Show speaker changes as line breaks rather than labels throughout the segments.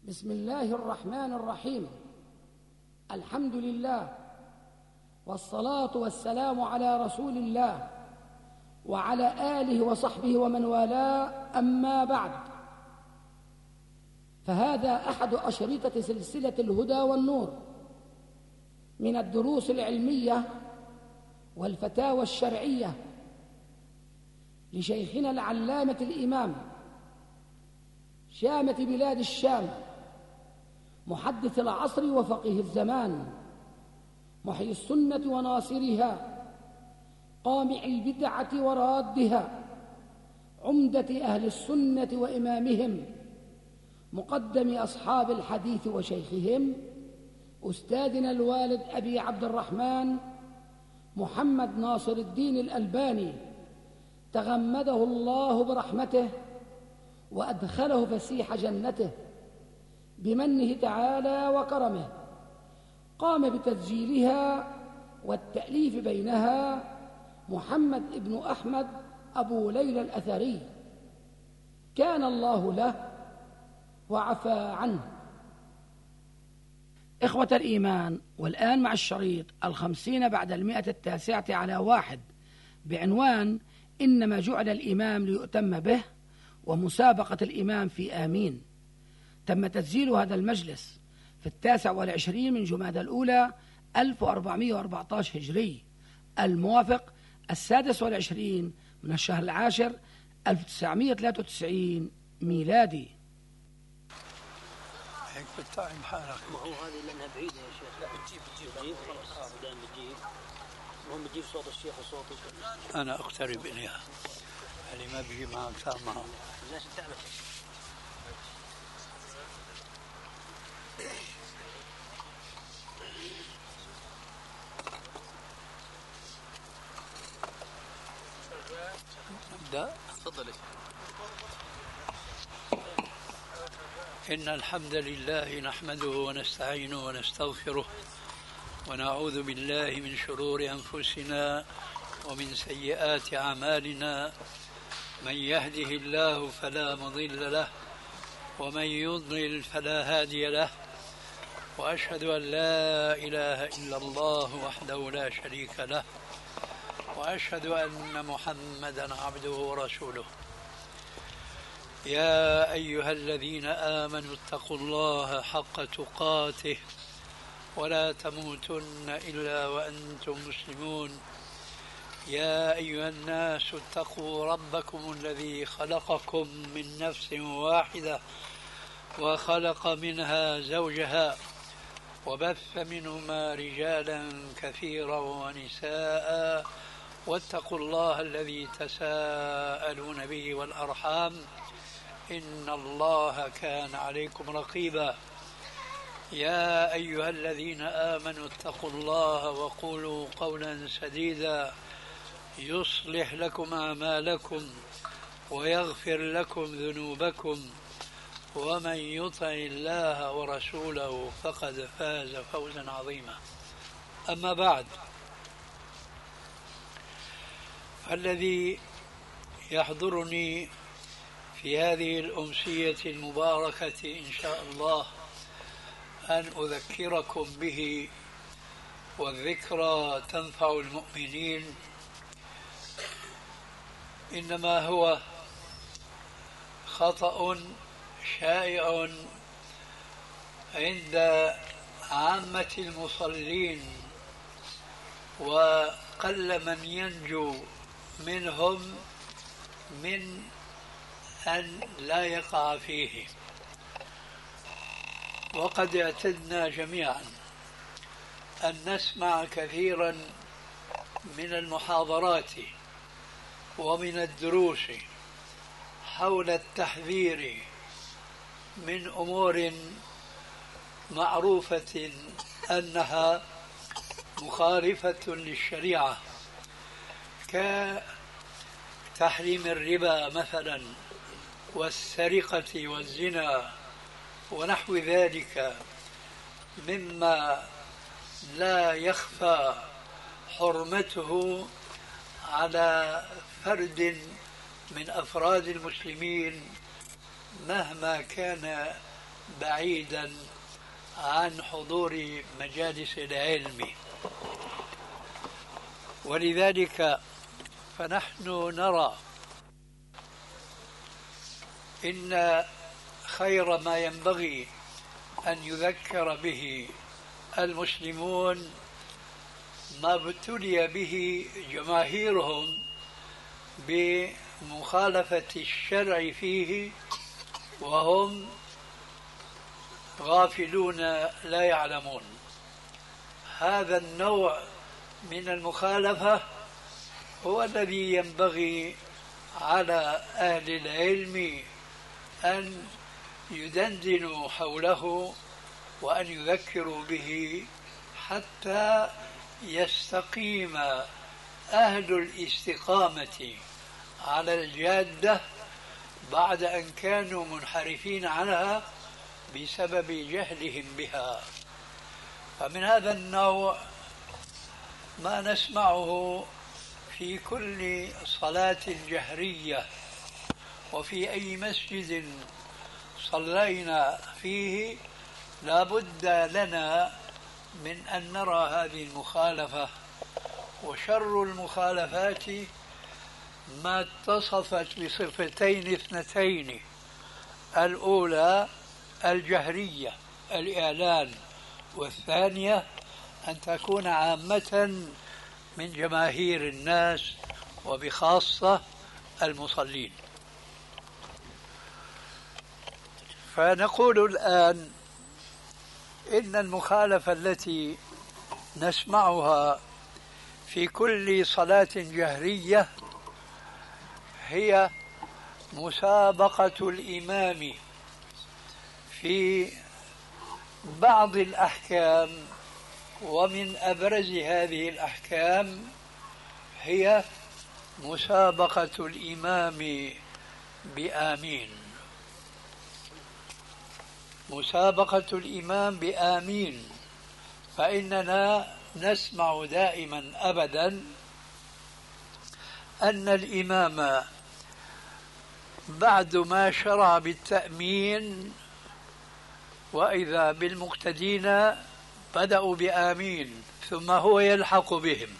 بسم الله الرحمن الرحيم. الحمد لله والصلاة والسلام على رسول الله وعلى آله وصحبه ومن والاه، أما بعد، فهذا أحد أشرطة سلسلة الهدى والنور من الدروس العلمية والفتاوى الشرعية لشيخنا العلامة الإمام شامة بلاد الشام، محدث العصر وفقيه الزمان، محيي السنة وناصرها، قامع البدعة ورادها، عمدة أهل السنة وإمامهم، مقدم أصحاب الحديث وشيخهم، أستاذنا الوالد أبي عبد الرحمن محمد ناصر الدين الألباني، تغمده الله برحمته وأدخله فسيح جنته بمنه تعالى وكرمه. قام بتسجيلها والتأليف بينها محمد ابن أحمد أبو ليلى الأثري، كان الله له وعفى عنه. إخوة الإيمان، والآن مع الشريط 50 بعد 109 بعنوان إنما جعل الإمام ليؤتم به ومسابقة الإمام في آمين. تم تسجيل هذا المجلس في 29 من جمادى الأولى 1414 هجري، الموافق 26 من الشهر العاشر 1993 ميلادي.
هيك بتطعم حالك.
ما هو هذه لأنها بعيدة يا شيخ. لا بتجيب خلاص دائما بتجيب. المهم بتجيب صوت الشيخ وصوتك.
أنا أقترب إليها. اللي ما بيجي معك سامعها.
ليش تعمل؟
نبدأ.
تفضل.
إن الحمد لله نحمده ونستعينه ونستغفره ونعوذ بالله من شرور أنفسنا ومن سيئات أعمالنا، من يهده الله فلا مضل له ومن يضلل فلا هادي له، وأشهد أن لا إله إلا الله وحده لا شريك له، وأشهد أن محمدا عبده ورسوله. يا أيها الذين آمنوا اتقوا الله حق تقاته ولا تموتن إلا وأنتم مسلمون. يا أيها الناس اتقوا ربكم الذي خلقكم من نفس واحدة وخلق منها زوجها وبث منهما رجالا كثيرا ونساء، واتقوا الله الذي تساءلون به والأرحام إن الله كان عليكم رقيبا. يا أيها الذين آمنوا اتقوا الله وقولوا قولا سديدا يصلح لكم أعمالكم ويغفر لكم ذنوبكم، ومن يطع الله ورسوله فقد فاز فوزا عظيما. أما بعد، الذي يحضرني في هذه الأمسية المباركة إن شاء الله أن أذكركم به، والذكرى تنفع المؤمنين، إنما هو خطأ شائع عند عامة المصلين، وقل من ينجو منهم من أن لا يقع فيه. وقد اعتدنا جميعا أن نسمع كثيرا من المحاضرات ومن الدروس حول التحذير من أمور معروفة أنها مخالفة للشريعة، كتحريم الربا مثلا، والسرقة والزنا ونحو ذلك، مما لا يخفى حرمته على فرد من أفراد المسلمين مهما كان بعيدا عن حضور مجالس العلم. ولذلك فنحن نرى إن خير ما ينبغي أن يذكر به المسلمون ما ابتلي به جماهيرهم بمخالفة الشرع فيه وهم غافلون لا يعلمون. هذا النوع من المخالفة هو الذي ينبغي على أهل العلم أن يدندنوا حوله وأن يذكروا به حتى يستقيم أهل الاستقامة على الجادة بعد أن كانوا منحرفين عنها بسبب جهلهم بها. فمن هذا النوع ما نسمعه في كل صلاة جهرية وفي أي مسجد صلينا فيه، لا بد لنا من أن نرى هذه المخالفة. وشر المخالفات ما اتصفت بصفتين اثنتين: الأولى الجهرية الإعلان، والثانية أن تكون عامة من جماهير الناس وبخاصة المصلين. فنقول الآن إن المخالفة التي نسمعها في كل صلاة جهرية هي مسابقة الإمام في بعض الأحكام، ومن أبرز هذه الأحكام هي مسابقة الإمام بآمين. مسابقة الإمام بآمين، فإننا نسمع دائما أبدا أن الإمام بعد ما شرع بالتأمين وإذا بالمقتدين بدأوا بآمين ثم هو يلحق بهم،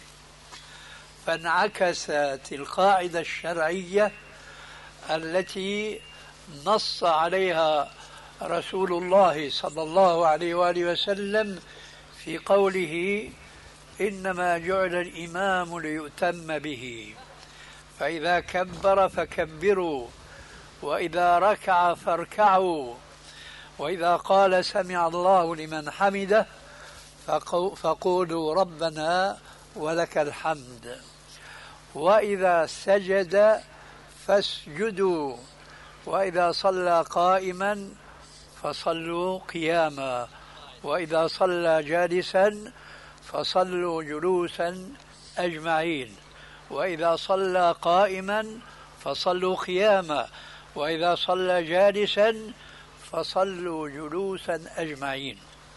فانعكست القاعدة الشرعية التي نص عليها رسول الله صلى الله عليه وآله وسلم في قوله: إنما جعل الإمام ليؤتم به، فإذا كبر فكبروا، وإذا ركع فاركعوا، وإذا قال سمع الله لمن حمده فقولوا ربنا ولك الحمد، وإذا سجد فاسجدوا، وإذا صلى قائما فصلوا قياما، وإذا صلى جالسا فصلوا جلوسا أجمعين، وإذا صلى قائما فصلوا قياما، وإذا صلى جالسا فصلوا جلوسا أجمعين.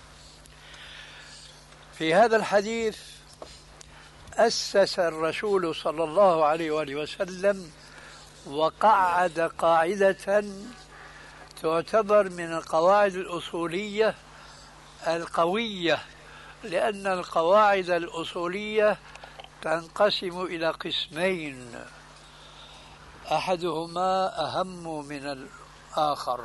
في هذا الحديث أسس الرسول صلى الله عليه وآله وسلم وقعد قاعدة تعتبر من القواعد الأصولية القوية، لأن القواعد الأصولية تنقسم إلى قسمين، أحدهما أهم من الآخر.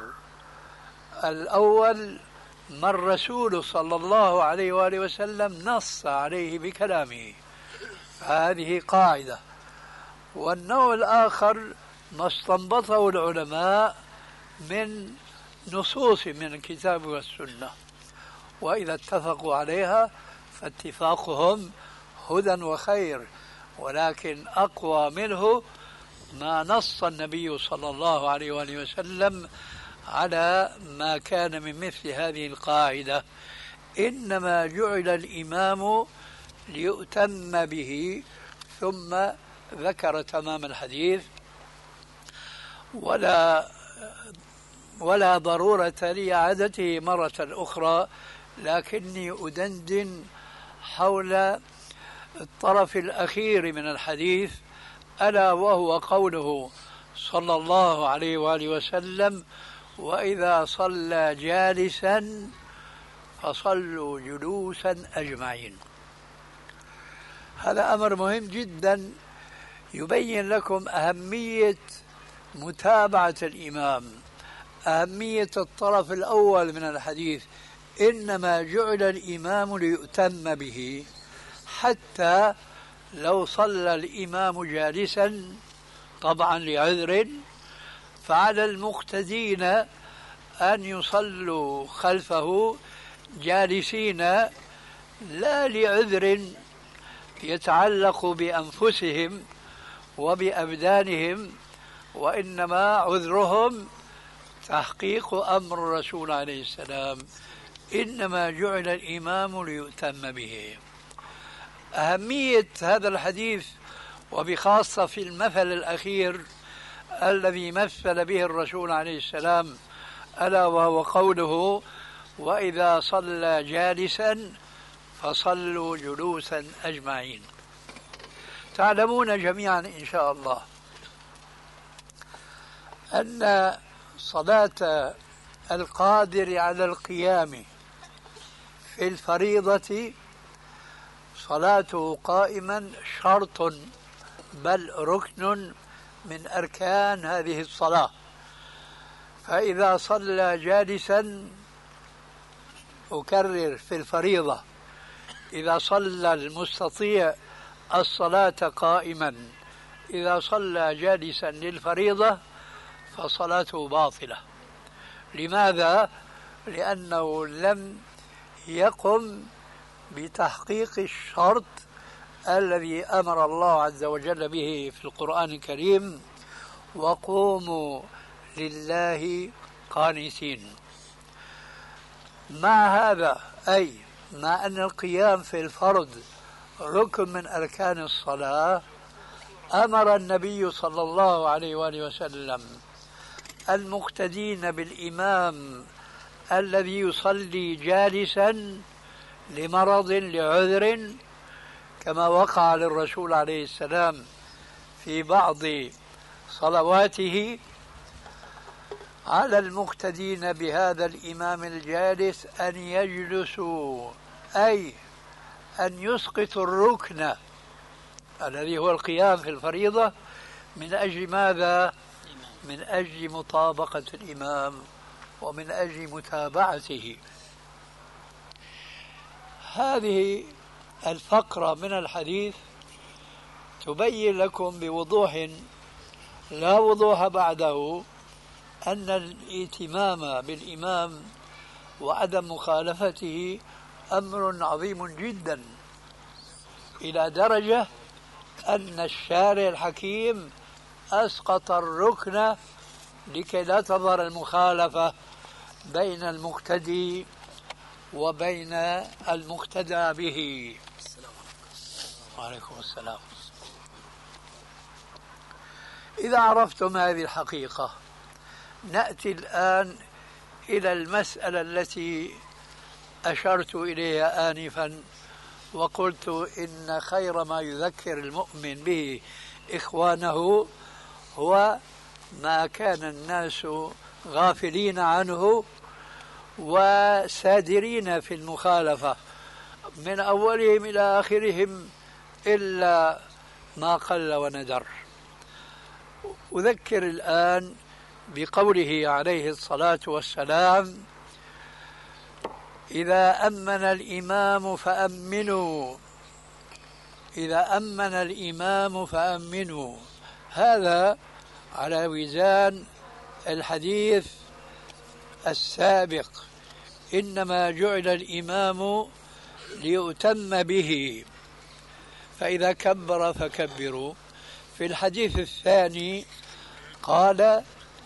الأول ما الرسول صلى الله عليه وآله وسلم نص عليه بكلامه، هذه قاعدة. والنوع الآخر ما استنبطه العلماء من نصوص من الكتاب والسنة، وإذا اتفقوا عليها فاتفاقهم هدى وخير، ولكن أقوى منه ما نص النبي صلى الله عليه وآله وسلم على ما كان من مثل هذه القاعدة: إنما جعل الإمام ليؤتم به، ثم ذكر تمام الحديث: ولا ضرورة لإعادته مرة أخرى، لكني أدندن حول الطرف الأخير من الحديث، ألا وهو قوله صلى الله عليه وآله وسلم: وإذا صلى جالسا فصلوا جلوسا أجمعين. هذا أمر مهم جدا يبين لكم أهمية متابعة الإمام، أهمية الطرف الأول من الحديث، إنما جعل الإمام ليؤتم به، حتى لو صلى الإمام جالسا طبعا لعذر فعلى المقتدين أن يصلوا خلفه جالسين، لا لعذر يتعلق بأنفسهم وبأبدانهم، وإنما عذرهم تحقيق أمر الرسول عليه السلام، إنما جعل الإمام ليؤتم به. أهمية هذا الحديث وبخاصة في المثل الأخير الذي مثل به الرسول عليه السلام، ألا وهو قوله وإذا صلى جالسا فصلوا جلوسا أجمعين. تعلمون جميعا إن شاء الله أن صلاة القادر على القيام في الفريضة صلاته قائما شرط بل ركن من أركان هذه الصلاة. فإذا صلى جالسا، أكرر في الفريضة، إذا صلى المستطيع الصلاة قائما، إذا صلى جالسا للفريضة فصلاته باطلة. لماذا؟ لأنه لم يقم بتحقيق الشرط الذي أمر الله عز وجل به في القرآن الكريم: وقوموا لله قانتين. مع هذا، أي مع أن القيام في الفرض ركن من أركان الصلاة، أمر النبي صلى الله عليه وآله وسلم المقتدين بالإمام الذي يصلي جالسا لمرض لعذر، كما وقع للرسول عليه السلام في بعض صلواته، على المقتدين بهذا الإمام الجالس أن يجلسوا، أي أن يسقطوا الركن الذي هو القيام في الفريضة. من أجل ماذا؟ من أجل مطابقة الإمام ومن أجل متابعته. هذه الفقرة من الحديث تبين لكم بوضوح لا وضوح بعده أن الائتمام بالإمام وعدم مخالفته أمر عظيم جدا، إلى درجة أن الشارع الحكيم أسقط الركن لكي لا تظهر المخالفة بين المقتدي وبين المقتدى به. وعليكم السلام. إذا عرفتم هذه الحقيقة، نأتي الآن إلى المسألة التي أشرت إليها آنفا، وقلت إن خير ما يذكر المؤمن به إخوانه هو ما كان الناس غافلين عنه وسادرين في المخالفة من أولهم إلى آخرهم إلا ما قل وندر. أذكر الآن بقوله عليه الصلاة والسلام: إذا أمن الإمام فأمنوا، إذا أمن الإمام فأمنوا. هذا على وزان الحديث السابق: إنما جعل الإمام ليؤتم به، فإذا كبر فكبروا. في الحديث الثاني قال: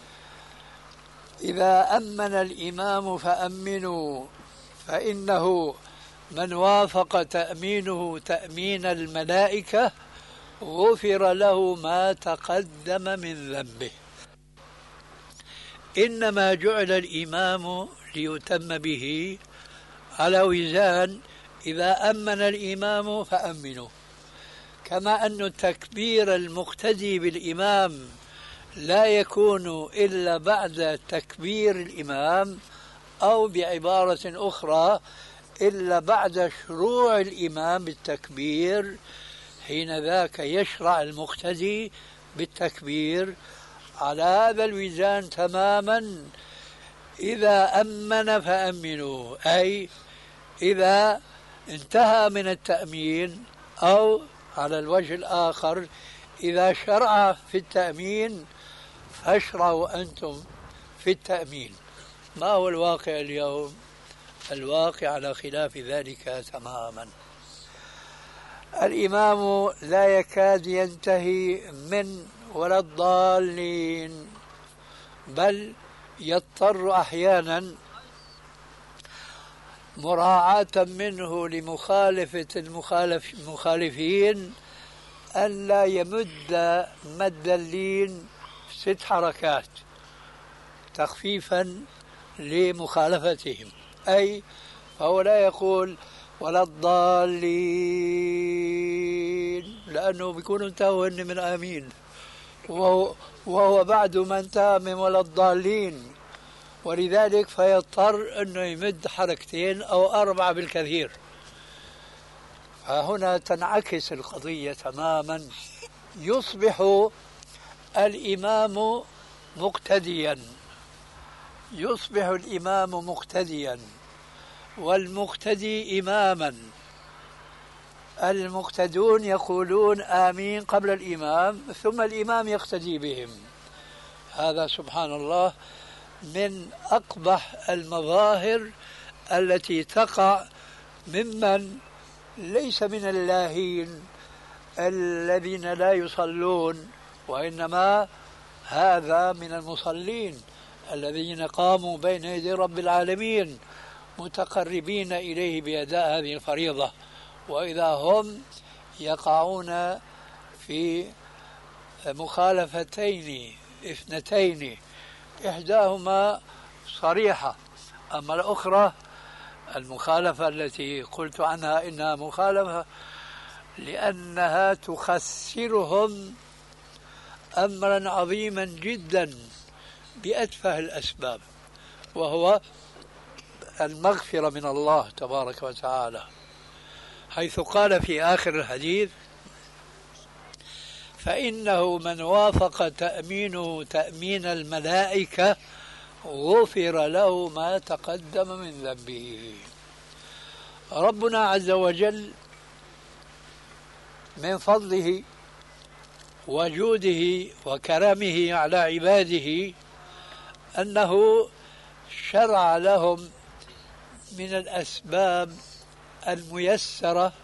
إذا أمن الإمام فأمنوا، فإنه من وافق تأمينه تأمين الملائكة غفر له ما تقدم من ذنبه. إنما جعل الإمام ليتم به على وزان إذا أمن الإمام فأمنوا، كما أن تكبير المقتدي بالإمام لا يكون إلا بعد تكبير الإمام، أو بعبارة أخرى إلا بعد شروع الإمام بالتكبير، حين ذاك يشرع المقتدي بالتكبير. على هذا الوزان تماما إذا أمن فأمنوا، أي إذا انتهى من التأمين، أو على الوجه الآخر إذا شرع في التأمين فاشرعوا أنتم في التأمين. ما هو الواقع اليوم؟ الواقع على خلاف ذلك تماما. الإمام لا يكاد ينتهي من ولا الضالين، بل يضطر أحيانا مراعاة منه لمخالفة المخالفين أن لا يمد مد اللين 6 حركات تخفيفا لمخالفتهم، أي فهو لا يقول ولا الضالين لأنه بيكونوا انتهوا من آمين، وهو بعد ما انتهى من ولا الضالين، ولذلك فيضطر أنه يمد 2 حركات أو 4 بالكثير. فهنا تنعكس القضية تماما، يصبح الإمام مقتديا، يصبح الإمام مقتديا والمقتدي إماما. المقتدون يقولون آمين قبل الإمام، ثم الإمام يقتدي بهم. هذا سبحان الله من أقبح المظاهر التي تقع ممن ليس من اللاهين الذين لا يصلون، وإنما هذا من المصلين الذين قاموا بين يدي رب العالمين متقربين إليه بأداء هذه الفريضة، وإذا هم يقعون في مخالفتين 2، إحداهما صريحة، أما الأخرى المخالفة التي قلت عنها إنها مخالفة لأنها تخسرهم أمرا عظيما جدا بأتفه الأسباب، وهو المغفرة من الله تبارك وتعالى، حيث قال في آخر الحديث: فإنه من وافق تأمينه تأمين الملائكة غفر له ما تقدم من ذنبه. ربنا عز وجل من فضله وجوده وكرمه على عباده أنه شرع لهم من الأسباب الميسرة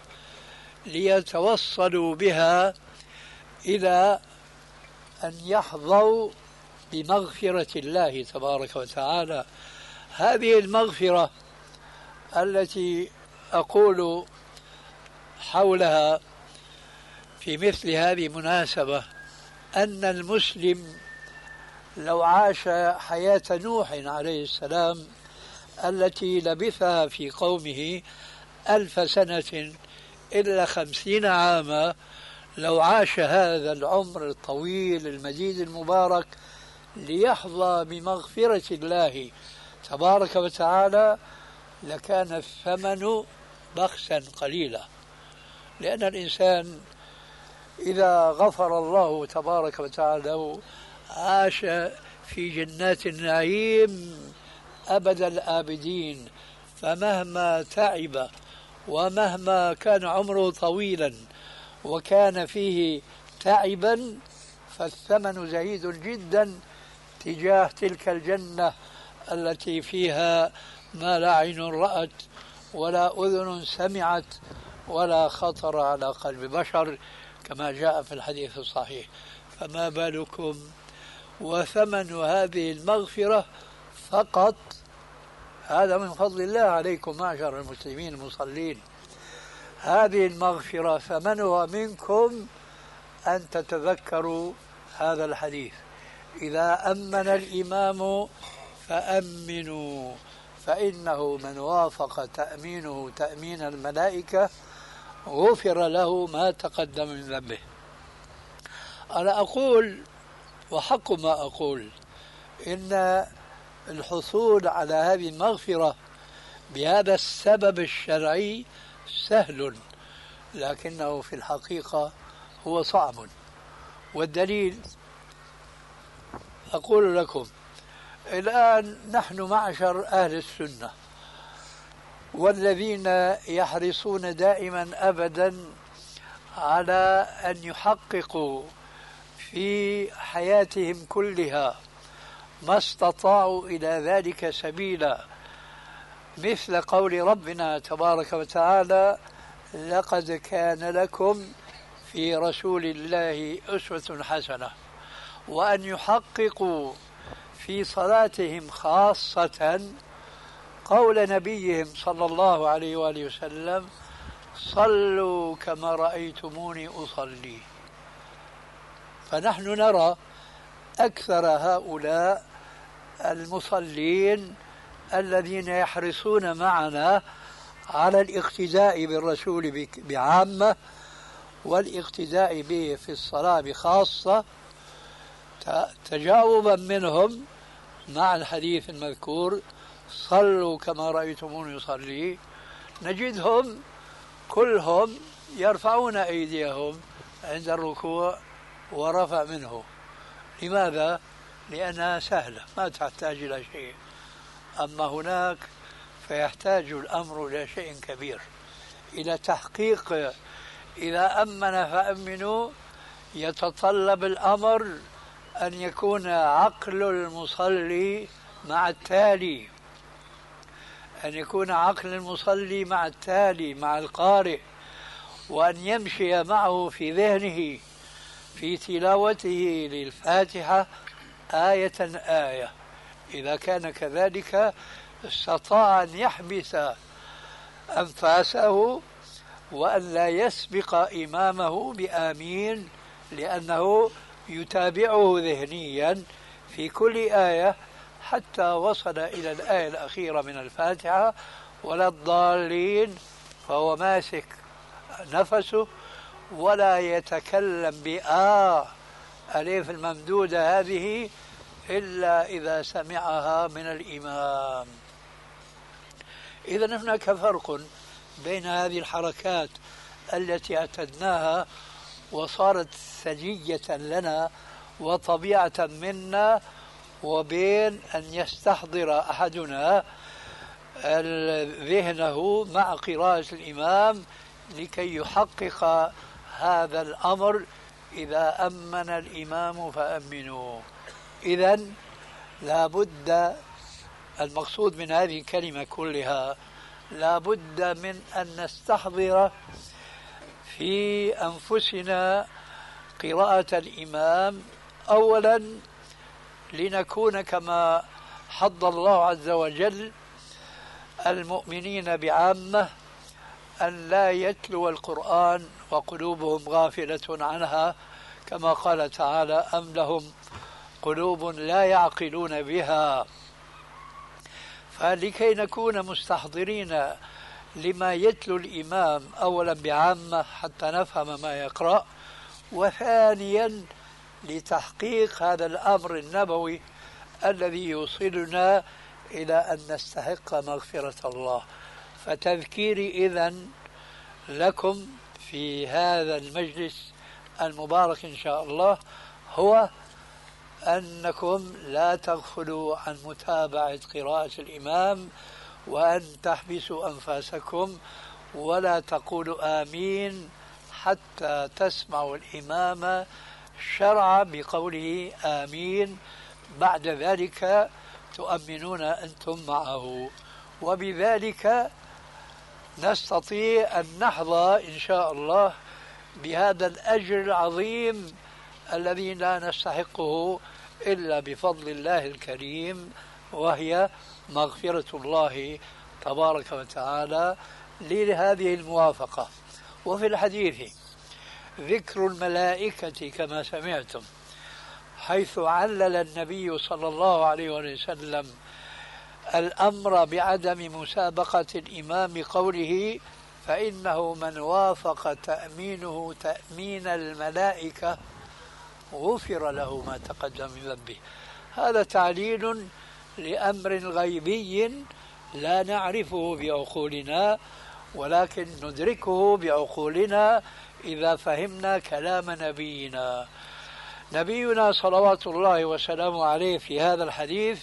ليتوصلوا بها إلى أن يحظوا بمغفرة الله تبارك وتعالى. هذه المغفرة التي أقول حولها في مثل هذه المناسبة أن المسلم لو عاش حياة نوح عليه السلام التي لبثها في قومه 1000 سنة إلا 50 عاما، لو عاش هذا العمر الطويل المديد المبارك ليحظى بمغفرة الله تبارك وتعالى لكان الثمن بخسا قليلا، لأن الإنسان إذا غفر الله تبارك وتعالى عاش في جنات النعيم أبد الآبدين، فمهما تعب ومهما كان عمره طويلا وكان فيه تعبا فالثمن زهيد جدا تجاه تلك الجنة التي فيها ما لا عين رأت ولا أذن سمعت ولا خطر على قلب بشر، كما جاء في الحديث الصحيح. فما بالكم وثمن هذه المغفرة فقط، هذا من فضل الله عليكم معشر المسلمين المصلين، هذه المغفرة ثمنها منكم أن تتذكروا هذا الحديث: إذا أمن الإمام فأمنوا فإنه من وافق تأمينه تأمين الملائكة غفر له ما تقدم من ذنبه. أنا أقول وحق ما أقول إن الحصول على هذه المغفرة بهذا السبب الشرعي سهل، لكنه في الحقيقة هو صعب. والدليل أقول لكم الآن نحن معشر أهل السنة والذين يحرصون دائما أبدا على أن يحققوا في حياتهم كلها ما استطاعوا إلى ذلك سبيلا، مثل قول ربنا تبارك وتعالى: لقد كان لكم في رسول الله أسوة حسنة، وأن يحققوا في صلاتهم خاصة قول نبيهم صلى الله عليه وآله وسلم: صلوا كما رأيتموني أصلي. فنحن نرى أكثر هؤلاء المصلين الذين يحرصون معنا على الاقتداء بالرسول بعامة والاقتداء به في الصلاة بخاصة، تجاوبا منهم مع الحديث المذكور: صلوا كما رأيتموني يصلي، نجدهم كلهم يرفعون أيديهم عند الركوع ورفع منه. لماذا؟ لأنها سهلة ما تحتاج إلى شيء. أما هناك فيحتاج الأمر إلى شيء كبير، إلى تحقيق. إذا أمن فأمنوا يتطلب الأمر أن يكون عقل المصلي مع التالي، أن يكون عقل المصلي مع التالي مع القارئ، وأن يمشي معه في ذهنه في تلاوته للفاتحة آية آية. إذا كان كذلك استطاع أن يحبس أنفاسه وأن لا يسبق إمامه بآمين، لأنه يتابعه ذهنيا في كل آية حتى وصل إلى الآية الأخيرة من الفاتحة: ولا الضالين، فهو ماسك نفسه ولا يتكلم ألف الممدودة هذه إلا إذا سمعها من الإمام. إذن هناك فرق بين هذه الحركات التي اعتدناها وصارت ثدية لنا وطبيعة منا، وبين أن يستحضر أحدنا ذهنه مع قراءة الإمام لكي يحقق هذا الأمر: إذا أمن الإمام فأمنوا. إذن لابد، المقصود من هذه الكلمة كلها، لابد من أن نستحضر في أنفسنا قراءة الإمام، أولا لنكون كما حض الله عز وجل المؤمنين بعامة أن لا يتلو القرآن وقلوبهم غافلة عنها، كما قال تعالى: أم لهم قلوب لا يعقلون بها. فلكي نكون مستحضرين لما يتلو الإمام أولا بعامة حتى نفهم ما يقرأ، وثانيا لتحقيق هذا الأمر النبوي الذي يوصلنا إلى أن نستحق مغفرة الله. فتذكيري إذن لكم في هذا المجلس المبارك إن شاء الله هو أنكم لا تغفلوا عن متابعة قراءة الإمام، وأن تحبسوا أنفاسكم ولا تقولوا آمين حتى تسمعوا الإمام شرع بقوله آمين، بعد ذلك تؤمنون أنتم معه. وبذلك نستطيع أن نحظى إن شاء الله بهذا الأجر العظيم الذي لا نستحقه إلا بفضل الله الكريم، وهي مغفرة الله تبارك وتعالى لهذه الموافقة. وفي الحديث ذكر الملائكة كما سمعتم، حيث علل النبي صلى الله عليه وسلم الأمر بعدم مسابقة الإمام بقوله: فإنه من وافق تأمينه تأمين الملائكة غفر له ما تقدم من ذنبه. هذا تعليل لأمر غيبي لا نعرفه بعقولنا، ولكن ندركه بعقولنا إذا فهمنا كلام نبينا. نبينا صلوات الله وسلامه عليه في هذا الحديث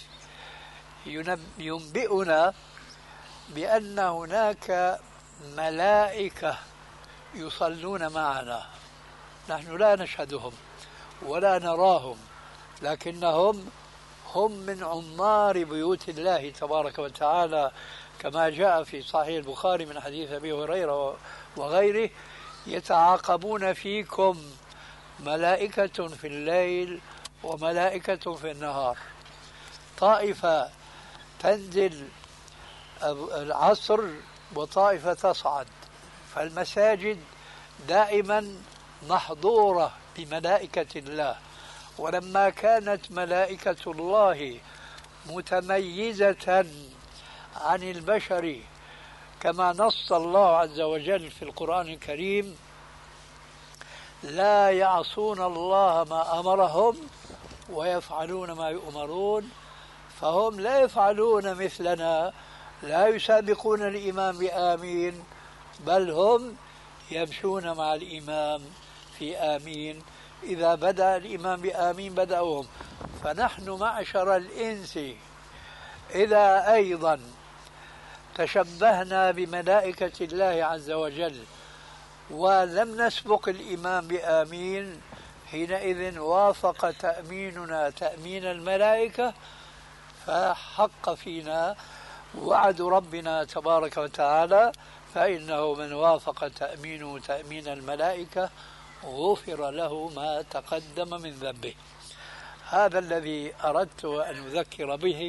ينبئنا بأن هناك ملائكة يصلون معنا، نحن لا نشهدهم ولا نراهم، لكنهم هم من عمار بيوت الله تبارك وتعالى، كما جاء في صحيح البخاري من حديث أبي هريرة وغيره: يتعاقبون فيكم ملائكة في الليل وملائكة في النهار. طائفة تنزل العصر وطائفة تصعد، فالمساجد دائما محظورة بملائكة الله. ولما كانت ملائكة الله متميزة عن البشر كما نص الله عز وجل في القرآن الكريم: لا يعصون الله ما أمرهم ويفعلون ما يؤمرون، فهم لا يفعلون مثلنا، لا يسابقون الإمام بآمين، بل هم يمشون مع الإمام في آمين. إذا بدأ الإمام بآمين بدأوهم. فنحن معشر الإنس إذا أيضا تشبهنا بملائكة الله عز وجل ولم نسبق الإمام بآمين، حينئذ وافق تأميننا تأمين الملائكة، فحق فينا وعد ربنا تبارك وتعالى: فإنه من وافق تأمينه تأمين الملائكة غفر له ما تقدم من ذنبه. هذا الذي أردت أن أذكر به،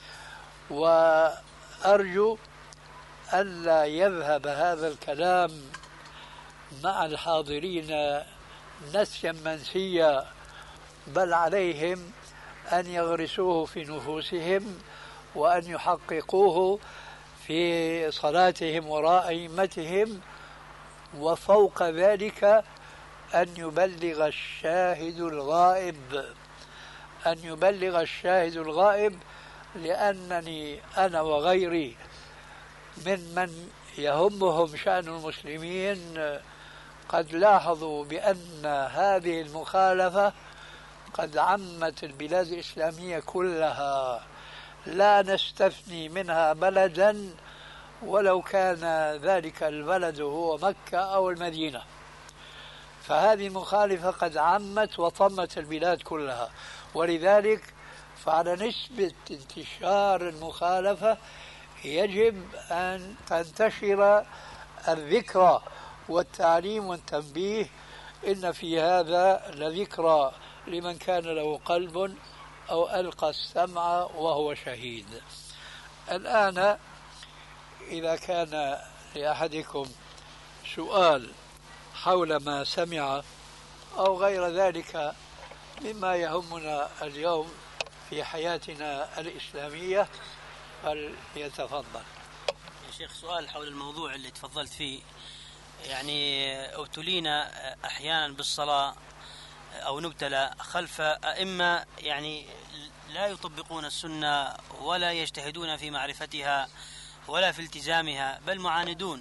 وأرجو ألا يذهب هذا الكلام مع الحاضرين نسيا منسيا، بل عليهم أن يغرسوه في نفوسهم وأن يحققوه في صلاتهم وراء أئمتهم. وفوق ذلك أن يبلغ الشاهد الغائب، أن يبلغ الشاهد الغائب، لأنني أنا وغيري من يهمهم شأن المسلمين قد لاحظوا بأن هذه المخالفة قد عمت البلاد الإسلامية كلها، لا نستثني منها بلدا ولو كان ذلك البلد هو مكة أو المدينة. فهذه المخالفة قد عمت وطمت البلاد كلها، ولذلك فعلى نسبة انتشار المخالفة يجب أن تنتشر الذكرى والتعليم والتنبيه. إن في هذا لذكرى لمن كان له قلب أو ألقى السمع وهو شهيد. الآن إذا كان لأحدكم سؤال حول ما سمع أو غير ذلك مما يهمنا اليوم في حياتنا الإسلامية فليتفضل.
يا شيخ، سؤال حول الموضوع اللي تفضلت فيه. يعني ابتلينا أحيانا بالصلاة أو نبتلى خلف أئمة يعني لا يطبقون السنة ولا يجتهدون في معرفتها ولا في التزامها، بل معاندون.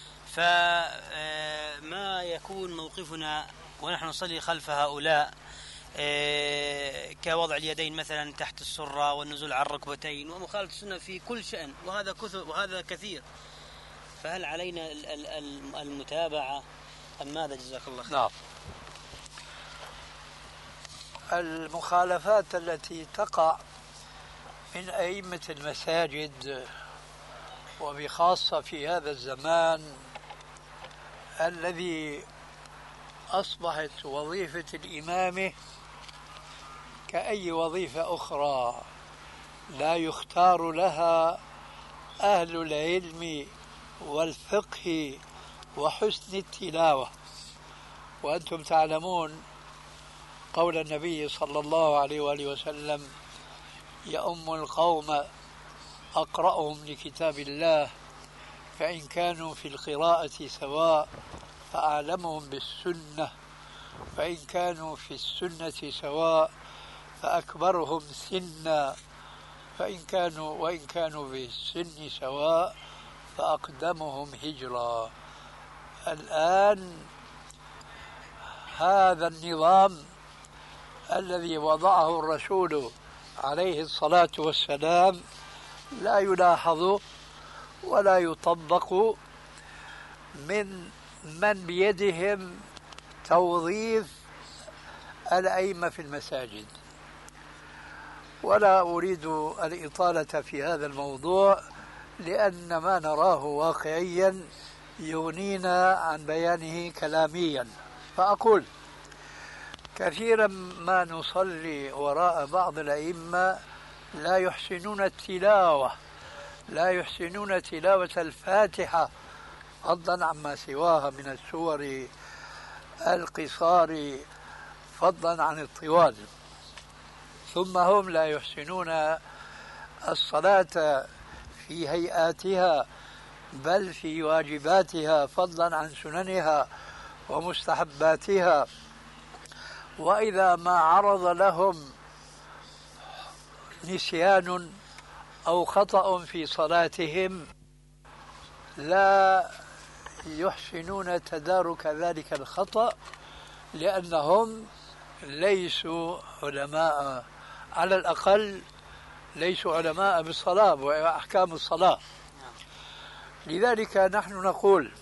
فما يكون موقفنا ونحن نصلي خلف هؤلاء كوضع اليدين مثلا تحت السرة والنزول على الركبتين ومخالفة السنة في كل شأن، وهذا كثير. فهل علينا المتابعة أم ماذا؟ جزاك الله خير.
نعم، المخالفات التي تقع من أئمة المساجد وبخاصة في هذا الزمان الذي أصبحت وظيفة الإمامة كأي وظيفة أخرى لا يختار لها أهل العلم والفقه وحسن التلاوة. وأنتم تعلمون قول النبي صلى الله عليه وآله وسلم: يؤم القوم أقرأهم لكتاب الله، فإن كانوا في القراءة سواء فأعلمهم بالسنة، فإن كانوا في السنة سواء فأكبرهم سنا، وإن كانوا في السن سواء فأقدمهم هجرا. الآن هذا النظام الذي وضعه الرسول عليه الصلاة والسلام لا يلاحظ ولا يطبق من بيدهم توظيف الأئمة في المساجد. ولا أريد الإطالة في هذا الموضوع لأن ما نراه واقعيا يغنينا عن بيانه كلاميا. فأقول كثيرا ما نصلي وراء بعض الأئمة لا يحسنون تلاوة الفاتحة فضلا عما سواها من السور القصار فضلا عن الطوال، ثم هم لا يحسنون الصلاة في هيئاتها بل في واجباتها فضلا عن سننها ومستحباتها. وإذا ما عرض لهم نسيان أو خطأ في صلاتهم لا يحسنون تدارك ذلك الخطأ لأنهم ليسوا علماء، على الأقل ليسوا علماء بالصلاة وأحكام الصلاة. لذلك نحن نقول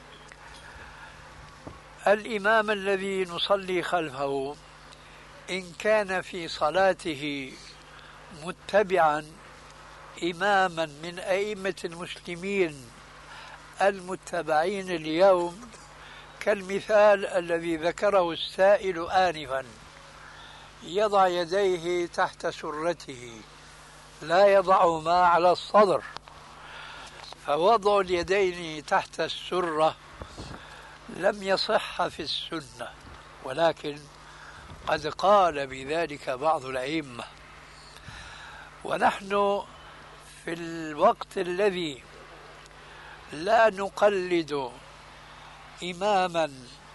الإمام الذي نصلي خلفه إن كان في صلاته متبعا إماما من أئمة المسلمين المتبعين اليوم كالمثال الذي ذكره السائل آنفا، يضع يديه تحت سرته لا يضعهما على الصدر، فوضع اليدين تحت السرة لم يصح في السنة، ولكن قد قال بذلك بعض الأئمة. ونحن في الوقت الذي لا نقلد إماما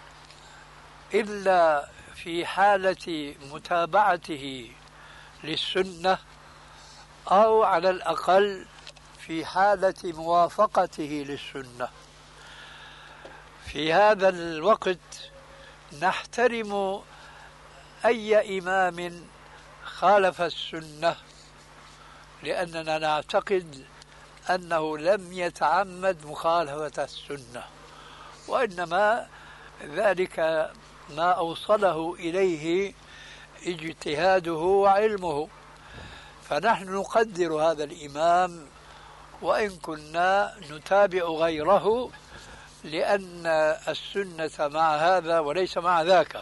إلا في حالة متابعته للسنة أو على الأقل في حالة موافقته للسنة، في هذا الوقت نحترم أي إمام خالف السنة لأننا نعتقد أنه لم يتعمد مخالفة السنة، وإنما ذلك ما أوصله إليه اجتهاده وعلمه. فنحن نقدر هذا الإمام وإن كنا نتابع غيره لأن السنة مع هذا وليس مع ذاك.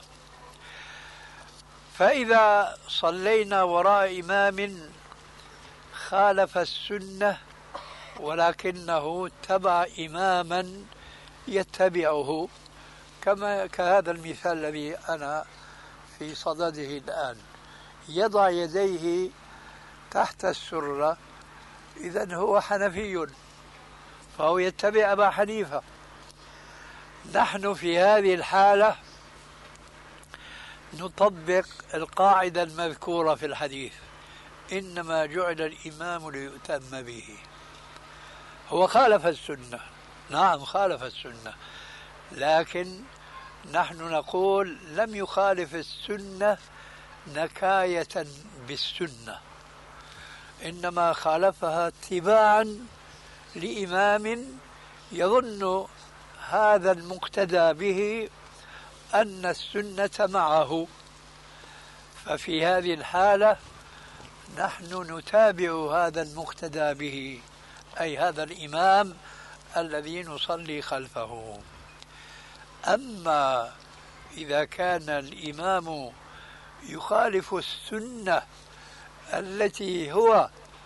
فإذا صلينا وراء إمام خالف السنة ولكنه اتبع إماما يتبعه كهذا المثال الذي أنا في صدده الآن، يضع يديه تحت السرة، إذن هو حنفي فهو يتبع أبا حنيفة. نحن في هذه الحالة نطبق القاعدة المذكورة في الحديث: إنما جعل الإمام ليؤتم به. هو خالف السنة، نعم خالف السنة، لكن نحن نقول لم يخالف السنة نكاية بالسنة، إنما خالفها اتباعا لإمام يظن هذا المقتدى به أن السنة معه. ففي هذه الحالة نحن نتابع هذا المقتدى به، أي هذا الإمام الذي نصلي خلفه. أما إذا كان الإمام يخالف السنة التي هو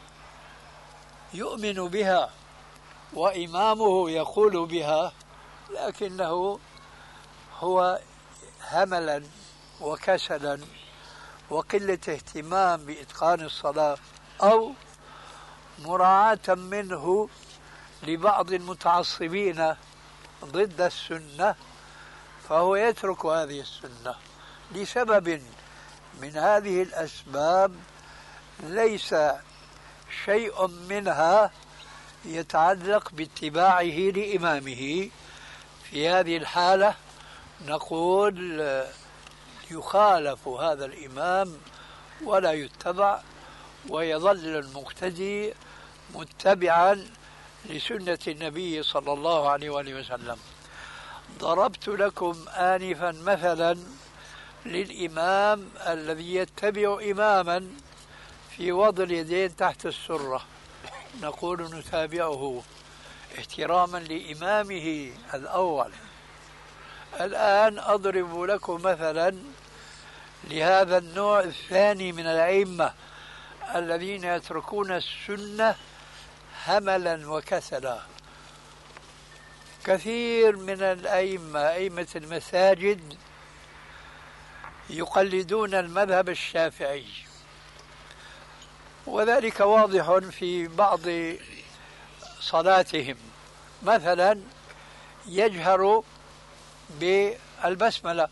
يؤمن بها وإمامه يقول بها لكنه هو هملا وكسلا وقلة اهتمام بإتقان الصلاة أو مراعاة منه لبعض المتعصبين ضد السنة، فهو يترك هذه السنة لسبب من هذه الأسباب ليس شيء منها يتعلق باتباعه لإمامه. في هذه الحالة نقول يخالف هذا الإمام ولا يتبع، ويظل المقتدي متبعا لسنة النبي صلى الله عليه وآله وسلم. ضربت لكم آنفا مثلا للإمام الذي يتبع إماما في وضع اليدين تحت السرة، نقول نتابعه احتراما لإمامه الأول. الآن أضرب لكم مثلا لهذا النوع الثاني من الأئمة الذين يتركون السنة هملا وكسلا. كثير من الأئمة، أئمة المساجد، يقلدون المذهب الشافعي، وذلك واضح في بعض صلاتهم. مثلا يجهر بالبسملة،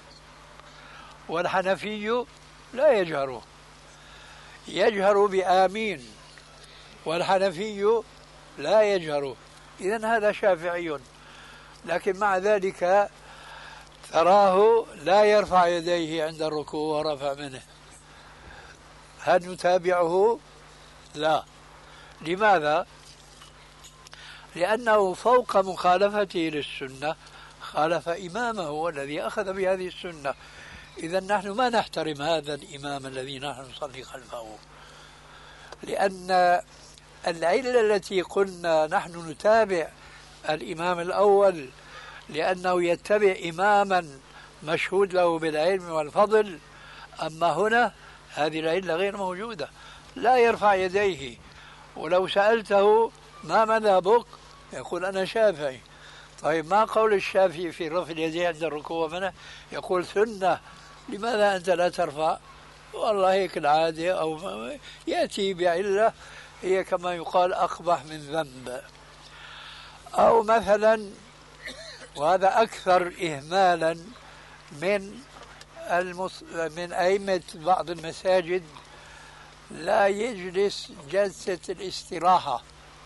والحنفي لا يجهر بآمين، والحنفي لا يجهر. إذن هذا شافعي، لكن مع ذلك تراه لا يرفع يديه عند الركوع ورفع منه. هل نتابعه؟ لا. لماذا؟ لأنه فوق مخالفته للسنة خالف إمامه الذي أخذ بهذه السنة. إذن نحن ما نحترم هذا الإمام الذي نحن نصلي خلفه، لأن العلة التي قلنا نحن نتابع الإمام الأول لأنه يتبع إماما مشهود له بالعلم والفضل، أما هنا هذه العلة غير موجودة، لا يرفع يديه. ولو سألته ما مذهبك يقول أنا شافعي. طيب ما قول الشافعي في رفع اليدين عند الركوع منه؟ يقول سنة. لماذا أنت لا ترفع؟ والله هيك العادة، أو يأتي بعلة هي كما يقال أقبح من ذنب. أو مثلا، وهذا أكثر إهمالا من أئمة بعض المساجد، لا يجلس جلسة الاستراحة،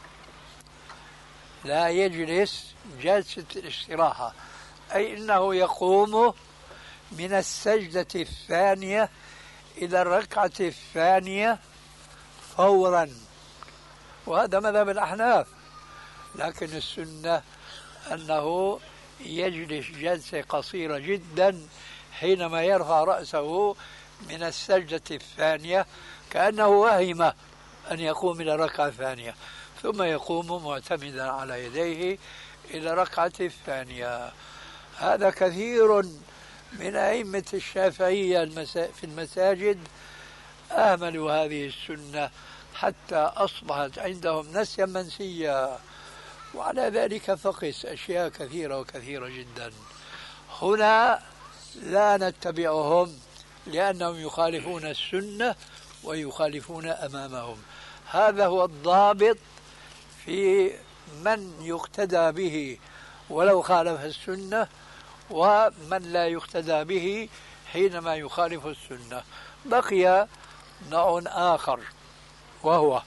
لا يجلس جلسة الاستراحة، أي أنه يقوم من السجدة الثانية إلى الركعة الثانية فورا، وهذا مذهب الأحناف. لكن السنة أنه يجلس جلسة قصيرة جدا حينما يرفع رأسه من السجدة الثانية، كأنه وهم أن يقوم إلى ركعة ثانية، ثم يقوم معتمدا على يديه إلى ركعة الثانية. هذا كثير من أئمة الشافعية في المساجد أهملوا هذه السنة حتى أصبحت عندهم نسيا منسيا، وعلى ذلك فقس أشياء كثيرة وكثيرة جدا. هنا لا نتبعهم لأنهم يخالفون السنة ويخالفون أمامهم. هذا هو الضابط في من يقتدى به ولو خالف السنة، ومن لا يقتدى به حينما يخالف السنة. بقي نوع آخر، وهو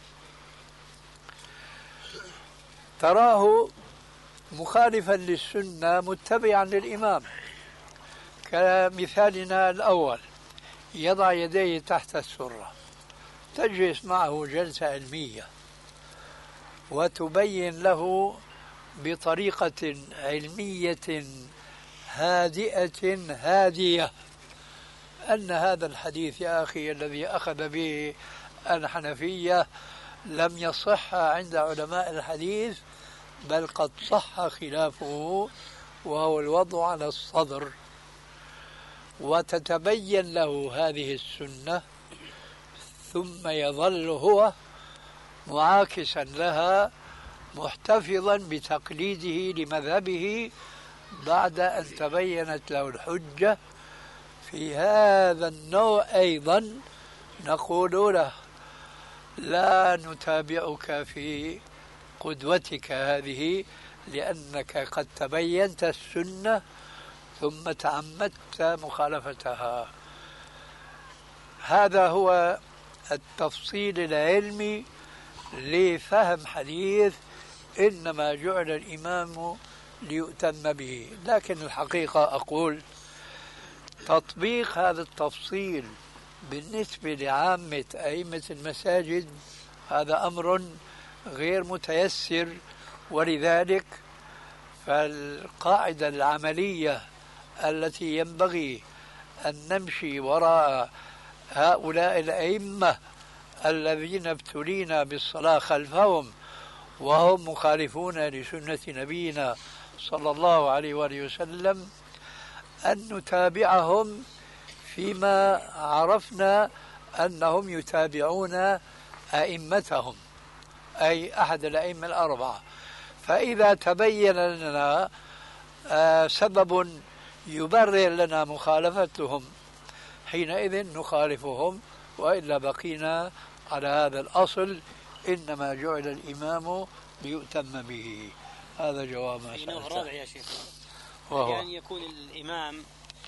تراه مخالفا للسنة متبعا للإمام، كمثالنا الأول، يضع يديه تحت السرة، تجلس معه جلسة علمية وتبين له بطريقة علمية هادئة هادية أن هذا الحديث يا أخي الذي أخذ به الحنفية لم يصح عند علماء الحديث، بل قد صح خلافه، وهو الوضع على الصدر، وتتبين له هذه السنة، ثم يظل هو معاكسا لها محتفظا بتقليده لمذهبه بعد أن تبينت له الحجة. في هذا النوع أيضا نقول له لا نتابعك في قدوتك هذه، لأنك قد تبينت السنة ثم تعمدت مخالفتها. هذا هو التفصيل العلمي لفهم حديث إنما جعل الإمام ليؤتم به. لكن الحقيقة أقول تطبيق هذا التفصيل بالنسبة لعامة أئمة المساجد هذا أمر غير متيسر، ولذلك فالقاعدة العملية التي ينبغي أن نمشي وراء هؤلاء الأئمة الذين ابتلينا بالصلاة خلفهم وهم مخالفون لسنة نبينا صلى الله عليه وآله وسلم أن نتابعهم فيما عرفنا أنهم يتابعون أئمتهم، أي أحد الأئمة الأربعة. فإذا تبين لنا سبب يبرر لنا مخالفتهم حينئذ نخالفهم، وإلا بقينا على هذا الأصل إنما جعل الإمام ليؤتم به. هذا جواب ما سألته.
الرابع يا شيخ،
وهو
يعني يكون الإمام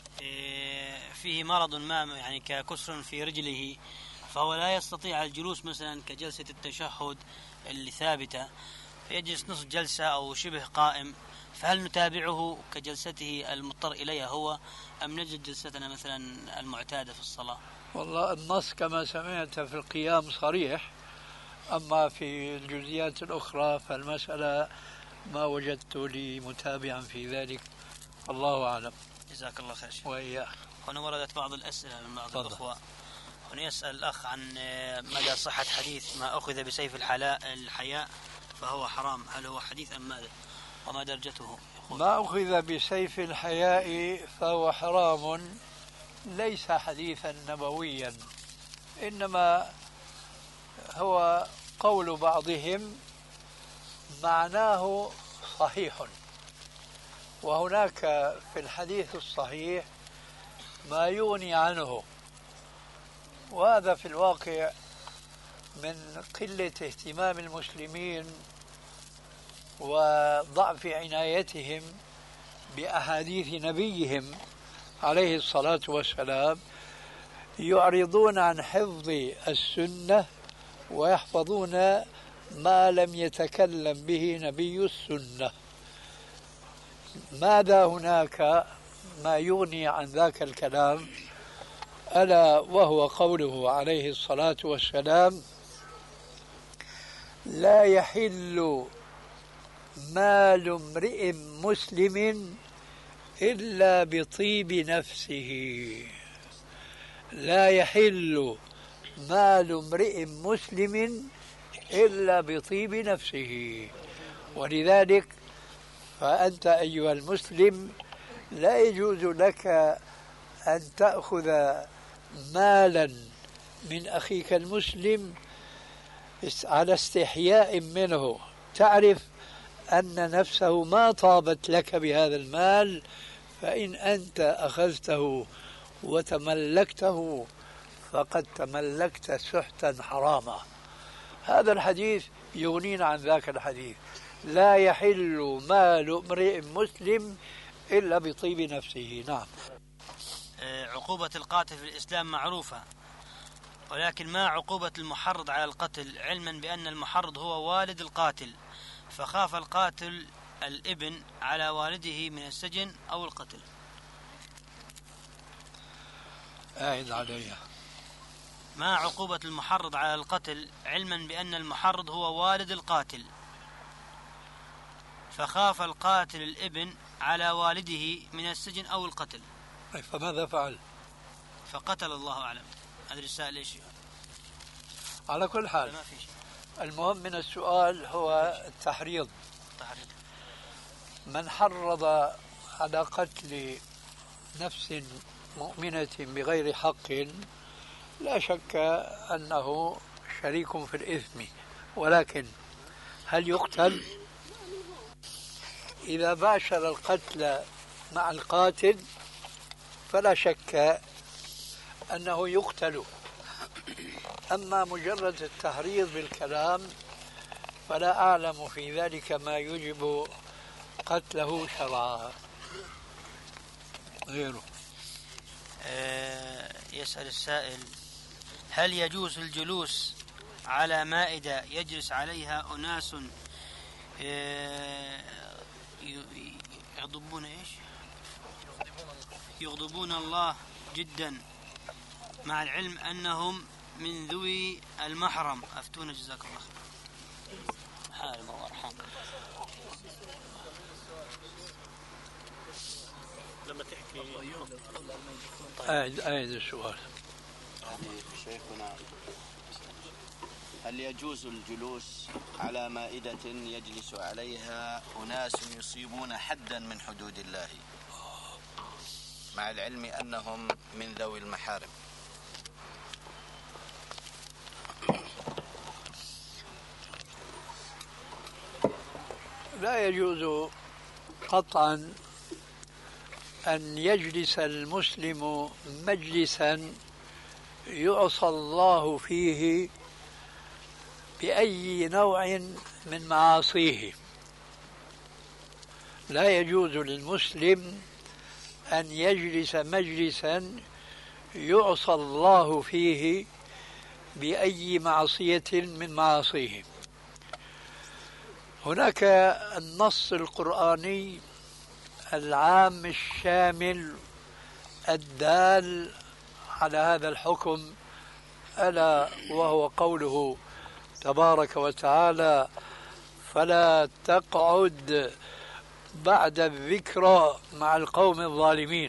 فيه مرض ما، يعني ككسر في رجله، فهو لا يستطيع الجلوس مثلا كجلسة التشهد اللي ثابتة، فيجلس نصف جلسة أو شبه قائم، فهل نتابعه كجلسته المضطر إليها هو، أم نجد جلستنا مثلا المعتادة في الصلاة؟
والله النص كما سمعت في القيام صريح، أما في الجزئيات الأخرى فالمسألة ما وجدت لي متابعا في ذلك، الله أعلم.
جزاك الله خير.
وإياك.
هنا وردت بعض الأسئلة من بعض الأخوة. هنا يسأل الأخ عن مدى صحة حديث ما أخذ بسيف الحياء فهو حرام، هل هو حديث أم ماذا، وما درجته؟
ما أخذ بسيف الحياء فهو حرام ليس حديثا نبويا، إنما هو قول بعضهم معناه صحيح، وهناك في الحديث الصحيح ما يغني عنه، وهذا في الواقع من قلة اهتمام المسلمين وضعف عنايتهم بأحاديث نبيهم عليه الصلاة والسلام، يعرضون عن حفظ السنة ويحفظون ما لم يتكلم به نبي السنة. ماذا هناك ما يغني عن ذاك الكلام؟ ألا وهو قوله عليه الصلاة والسلام: لا يحل مال امرئ مسلم إلا بطيب نفسه. لا يحل مال امرئ مسلم إلا بطيب نفسه. ولذلك فأنت أيها المسلم لا يجوز لك أن تأخذ مالا من أخيك المسلم على استحياء منه، تعرف أن نفسه ما طابت لك بهذا المال، فإن أنت أخذته وتملكته فقد تملكت سحتا حراما. هذا الحديث يغنينا عن ذاك الحديث: لا يحل مال امرئ مسلم إلا بطيب نفسه. نعم.
عقوبة القاتل في الإسلام معروفة، ولكن ما عقوبة المحرض على القتل، علما بأن المحرض هو والد القاتل، فخاف القاتل الابن على والده من السجن أو القتل؟
أعد عليها.
ما عقوبة المحرض على القتل، علما بأن المحرض هو والد القاتل، فخاف القاتل الابن على والده من السجن أو القتل،
فماذا فعل؟
فقتل. الله أعلم. هذا السائل إيش؟
على كل حال المهم من السؤال هو التحريض. من حرض على قتل نفس مؤمنة بغير حق لا شك أنه شريك في الإثم، ولكن هل يقتل؟ إذا باشر القتل مع القاتل فلا شك أنه يقتل. أما مجرد التحريض بالكلام فلا أعلم في ذلك ما يجب قتله شرعا. غيره.
يسأل السائل: هل يجوز الجلوس على مائدة يجلس عليها أناس يغضبون الله جدا، مع العلم أنهم من ذوي المحرم؟ أفتونا جزاكم الله خير.
لما تحكي
أعيد السؤال.
شيخنا، هل يجوز الجلوس على مائدة يجلس عليها أناس يصيبون حدا من حدود الله، مع العلم أنهم من ذوي المحارم؟
لا يجوز قطعا أن يجلس المسلم مجلسا يعصى الله فيه بأي نوع من معاصيه. لا يجوز للمسلم أن يجلس مجلسا يعصى الله فيه بأي معصية من معاصيه. هناك النص القرآني العام الشامل الدال على هذا الحكم، ألا وهو قوله تبارك وتعالى: فلا تقعد بعد الذكرى مع القوم الظالمين.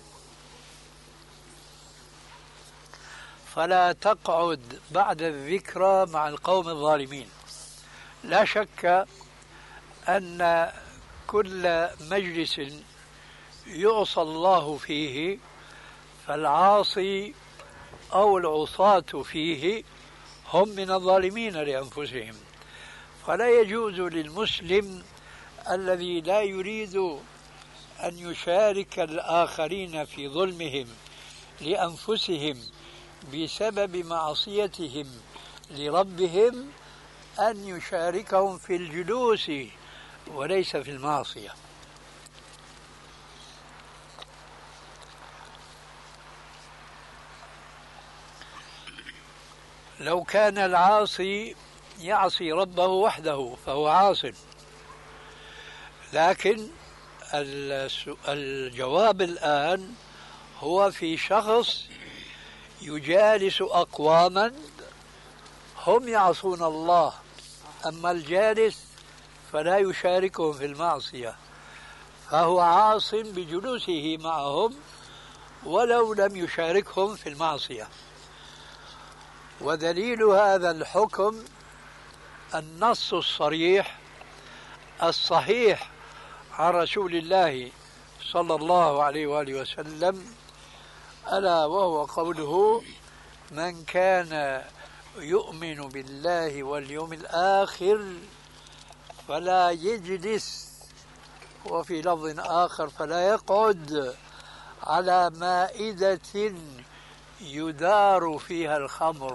فلا تقعد بعد الذكرى مع القوم الظالمين. لا شك أن كل مجلس يعصى الله فيه فالعاصي أو العصاة فيه هم من الظالمين لأنفسهم. فلا يجوز للمسلم الذي لا يريد أن يشارك الآخرين في ظلمهم لأنفسهم بسبب معصيتهم لربهم أن يشاركهم في الجلوس وليس في المعصية. لو كان العاصي يعصي ربه وحده فهو عاص، لكن الجواب الآن هو في شخص يجالس أقواما هم يعصون الله، أما الجالس فلا يشاركهم في المعصية، فهو عاص بجلوسه معهم ولو لم يشاركهم في المعصية. ودليل هذا الحكم النص الصريح الصحيح عن رسول الله صلى الله عليه وآله وسلم، ألا وهو قوله: من كان يؤمن بالله واليوم الآخر فلا يجلس، وفي لفظ آخر: فلا يقعد على مائدة يدار فيها الخمر.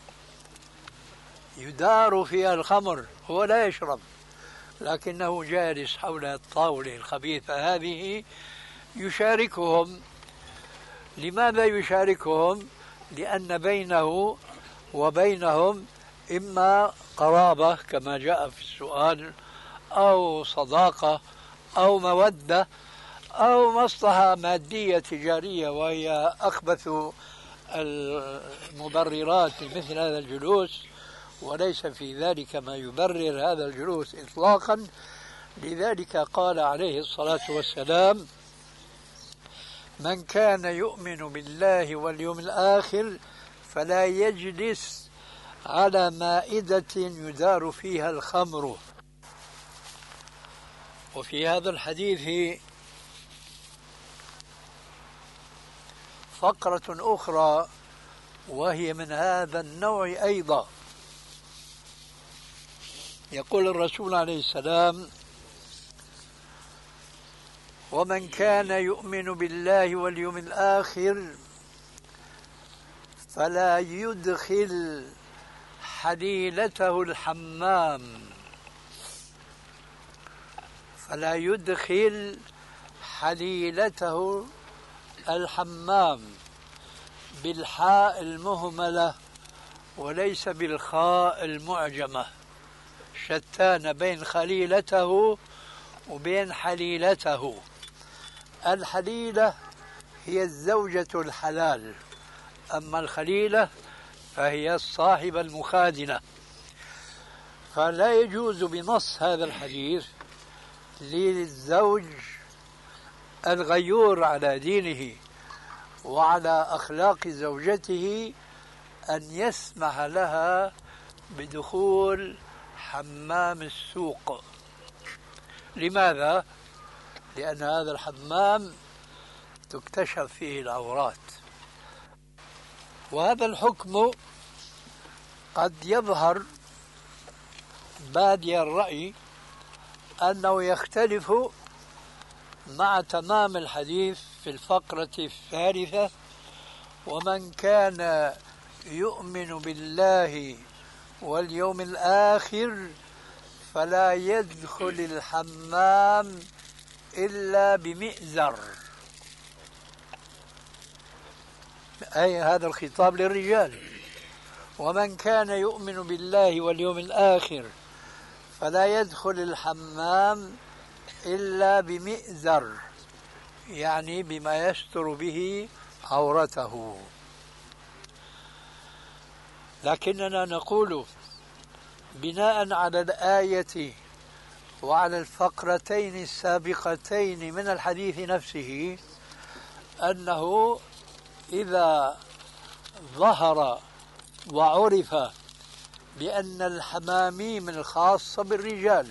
يدار فيها الخمر، هو لا يشرب لكنه جالس حول الطاولة الخبيثة هذه يشاركهم. لماذا يشاركهم؟ لأن بينه وبينهم إما قرابة كما جاء في السؤال، أو صداقة، أو مودة، أو مصلحة مادية تجارية، وهي أخبث المبررات لمثل هذا الجلوس، وليس في ذلك ما يبرر هذا الجلوس إطلاقا. لذلك قال عليه الصلاة والسلام: من كان يؤمن بالله واليوم الآخر فلا يجلس على مائدة يدار فيها الخمر. وفي هذا الحديث فقرة أخرى وهي من هذا النوع أيضا. يقول الرسول عليه السلام: ومن كان يؤمن بالله واليوم الآخر فلا يدخل حليلته الحمام. فلا يدخل حليلته الحمام بالحاء المهملة وليس بالخاء المعجمة، شتان بين خليلته وبين حليلته. الحليلة هي الزوجة الحلال، أما الخليلة فهي الصاحبة المخادنة. فلا يجوز بنص هذا الحديث للزوج الغيور على دينه وعلى أخلاق زوجته أن يسمح لها بدخول حمام السوق. لماذا؟ لأن هذا الحمام تكتشف فيه العورات، وهذا الحكم قد يظهر بادي الرأي أنه يختلف مع تمام الحديث في الفقرة الثالثة: ومن كان يؤمن بالله واليوم الآخر فلا يدخل الحمام إلا بمئزر. أي هذا الخطاب للرجال: ومن كان يؤمن بالله واليوم الآخر فلا يدخل الحمام إلا بمئزر، يعني بما يستر به عورته. لكننا نقول بناء على الآية وعلى الفقرتين السابقتين من الحديث نفسه أنه إذا ظهر وعرف بأن الحماميم الخاصة بالرجال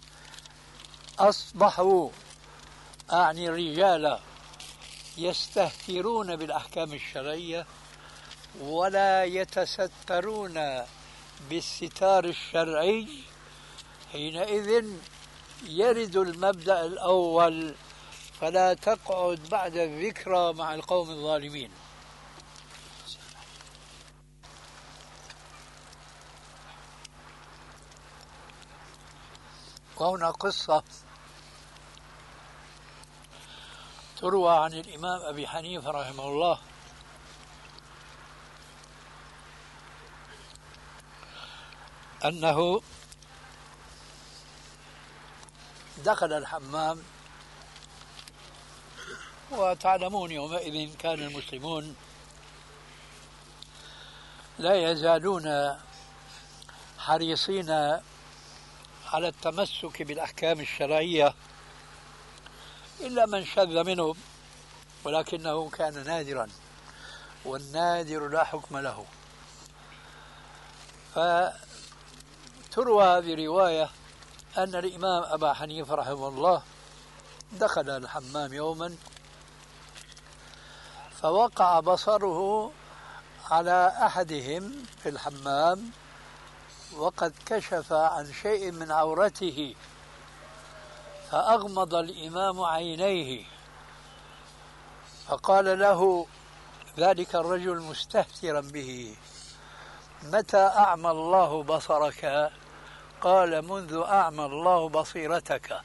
أصبحوا أعني الرجال يستهترون بالأحكام الشرعية ولا يتسترون بالستار الشرعي، حينئذ يرد المبدأ الأول: فلا تقعد بعد الذكرى مع القوم الظالمين. وهنا قصة تروى عن الإمام أبي حنيفة رحمه الله أنه دخل الحمام، وتعلمون يومئذ كان المسلمون لا يزالون حريصين على التمسك بالأحكام الشرعية إلا من شذ منهم، ولكنه كان نادرا، والنادر لا حكم له. فتروى هذه رواية أن الإمام أبا حنيفة رحمه الله دخل الحمام يوما فوقع بصره على أحدهم في الحمام وقد كشف عن شيء من عورته، فأغمض الإمام عينيه فقال له ذلك الرجل مستهترا به: متى أعمى الله بصرك؟ قال: منذ أعمى الله بصيرتك.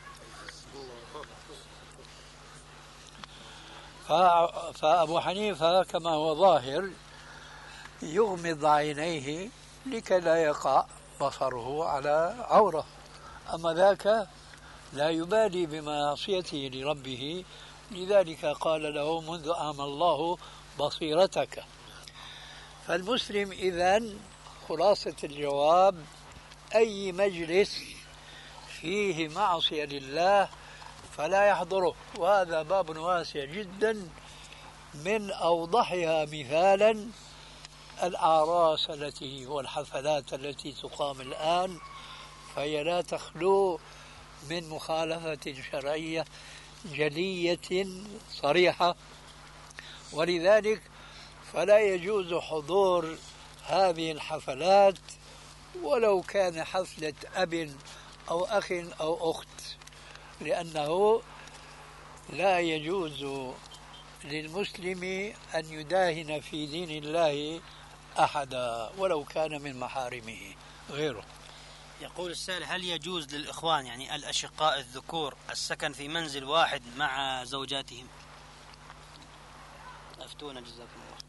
فأبو حنيفة كما هو ظاهر يغمض عينيه لكي لا يقع بصره على عورة، أما ذاك لا يبالي بمعصيته لربه، لذلك قال له: منذ أعمى الله بصيرتك. فالمسلم إذن خلاصة الجواب: أي مجلس فيه معصية لله فلا يحضره، وهذا باب واسع جدا، من أوضحها مثالا الأعراس والحفلات التي تقام الآن، فهي لا تخلو من مخالفة شرعية جلية صريحة، ولذلك فلا يجوز حضور هذه الحفلات ولو كان حفلة أب أو أخ أو أخت، لأنه لا يجوز للمسلم أن يداهن في دين الله أحدا ولو كان من محارمه غيره.
يقول السائل: هل يجوز للإخوان يعني الأشقاء الذكور السكن في منزل واحد مع زوجاتهم؟ أفتونا جزاكم الله.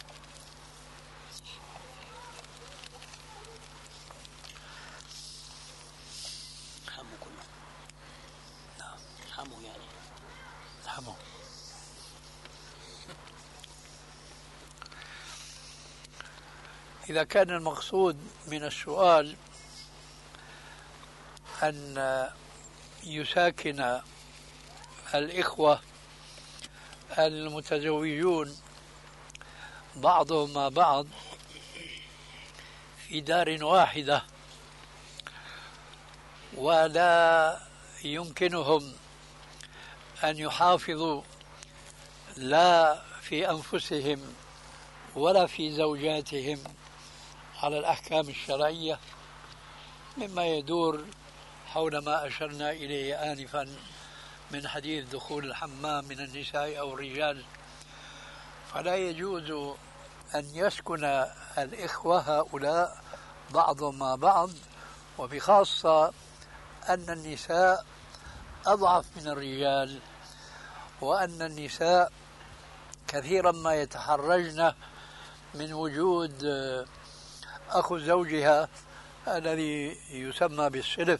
حمو كله. نعم حمو يعني
حمو. إذا كان المقصود من السؤال أن يساكن الإخوة المتزوجون بعضهم مع بعض في دار واحدة ولا يمكنهم أن يحافظوا لا في أنفسهم ولا في زوجاتهم على الأحكام الشرعية مما يدور حول ما أشرنا إليه آنفا من حديث دخول الحمام من النساء أو الرجال، فلا يجوز أن يسكن الإخوة هؤلاء بعضهم مع بعض، وبخاصة أن النساء أضعف من الرجال، وأن النساء كثيرا ما يتحرجن من وجود أخو زوجها الذي يسمى بالسلف.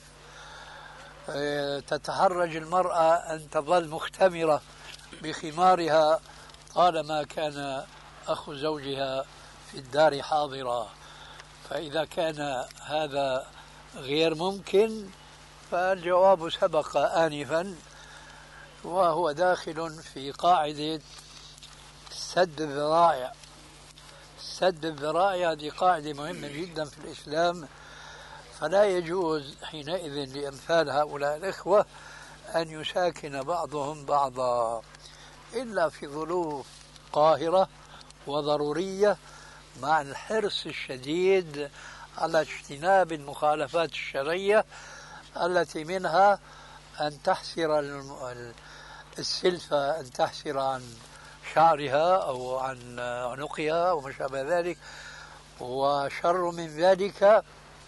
تتحرج المرأة أن تظل مختمرة بخمارها طالما كان أخو زوجها في الدار حاضرا، فإذا كان هذا غير ممكن فالجواب سبق آنفا، وهو داخل في قاعدة سد الذرائع. سد الذرائع هذه قاعدة مهمة جدا في الإسلام، فلا يجوز حينئذ لأمثال هؤلاء الإخوة أن يساكن بعضهم بعضا إلا في ظروف قاهرة وضرورية، مع الحرص الشديد على اجتناب المخالفات الشرعية التي منها أن تحسر السلفة، أن تحسر عن شعرها أو عن عنقها وما شابه ذلك. وشر من ذلك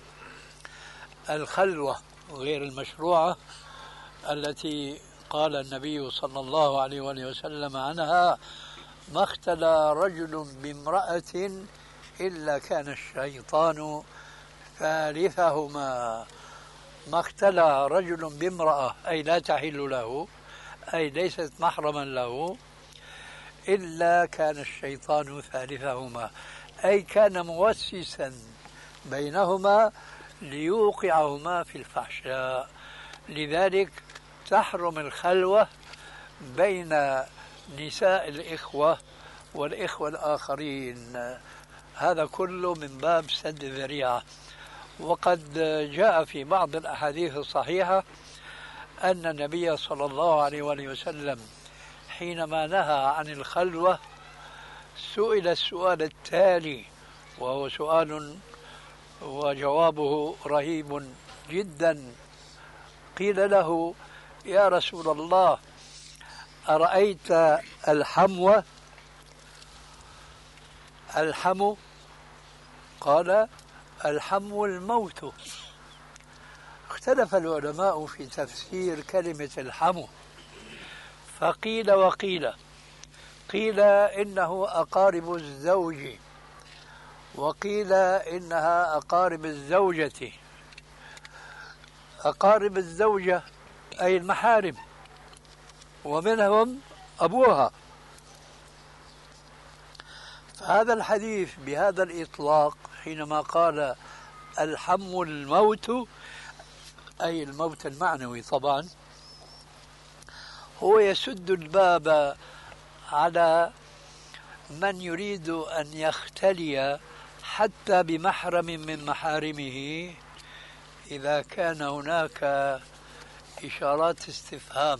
الخلوة غير المشروعة التي قال النبي صلى الله عليه وسلم عنها: ما اختلى رجل بامرأة إلا كان الشيطان ثالثهما. ما اختلى رجل بامرأة أي لا تحل له، أي ليست محرما له، إلا كان الشيطان ثالثهما، أي كان موسوسا بينهما ليوقعهما في الفحشاء. لذلك تحرم الخلوة بين نساء الإخوة والإخوة الآخرين، هذا كله من باب سد الذريعة. وقد جاء في بعض الأحاديث الصحيحة أن النبي صلى الله عليه وسلم حينما نهى عن الخلوة سئل السؤال التالي، وهو سؤال وجوابه رهيب جدا. قيل له: يا رسول الله، أرأيت الحمو؟ الحمو؟ قال: الحمو الموت. اختلف العلماء في تفسير كلمة الحمو، فقيل وقيل. قيل إنه أقارب الزوج، وقيل إنها أقارب الزوجة. أقارب الزوجة أي المحارم، ومنهم أبوها. فهذا الحديث بهذا الإطلاق حينما قال الحم الموت أي الموت المعنوي طبعا، هو يسد الباب على من يريد أن يختلي حتى بمحرم من محارمه إذا كان هناك إشارات استفهام.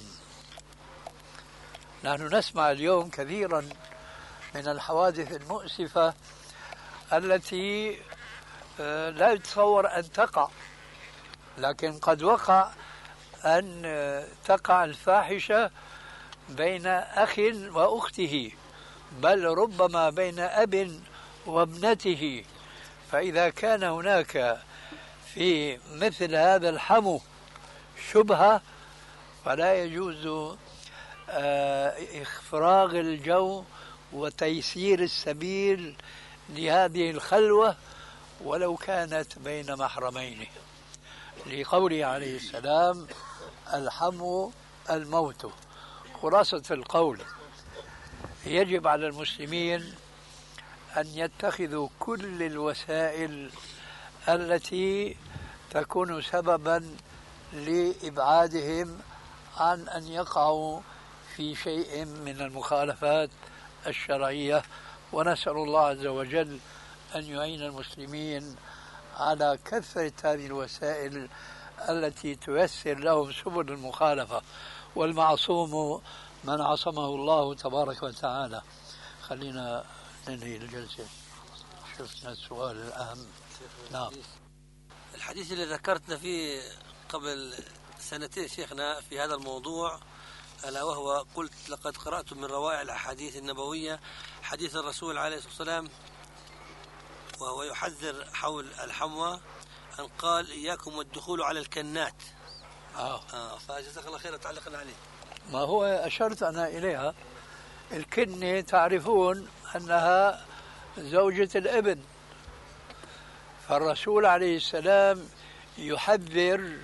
نحن نسمع اليوم كثيرا من الحوادث المؤسفة التي لا يتصور أن تقع، لكن قد وقع أن تقع الفاحشة بين أخ وأخته، بل ربما بين أب وابنته. فإذا كان هناك في مثل هذا الحمو شبهة فلا يجوز إفراغ الجو وتيسير السبيل لهذه الخلوة ولو كانت بين محرمين، لقوله عليه السلام: الحم الموت. خلاصة القول: يجب على المسلمين أن يتخذوا كل الوسائل التي تكون سببا لإبعادهم عن أن يقعوا في شيء من المخالفات الشرعية، ونسأل الله عز وجل أن يعين المسلمين على كثرة هذه الوسائل التي تيسر لهم سبل المخالفة، والمعصوم من عصمه الله تبارك وتعالى. خلينا ننهي الجلسة، شفنا السؤال الأهم. نعم.
الحديث اللي ذكرتنا فيه قبل سنتين شيخنا في هذا الموضوع، ألا وهو قلت: لقد قرأت من روائع الأحاديث النبوية حديث الرسول عليه الصلاة والسلام وهو يحذر حول الحموى، أن قال: إياكم والدخول على الكنات. فجزاك الله خير، تعلقنا عليه.
ما هو أشرت أنا إليها. الكنة تعرفون أنها زوجة الابن، فالرسول عليه السلام يحذر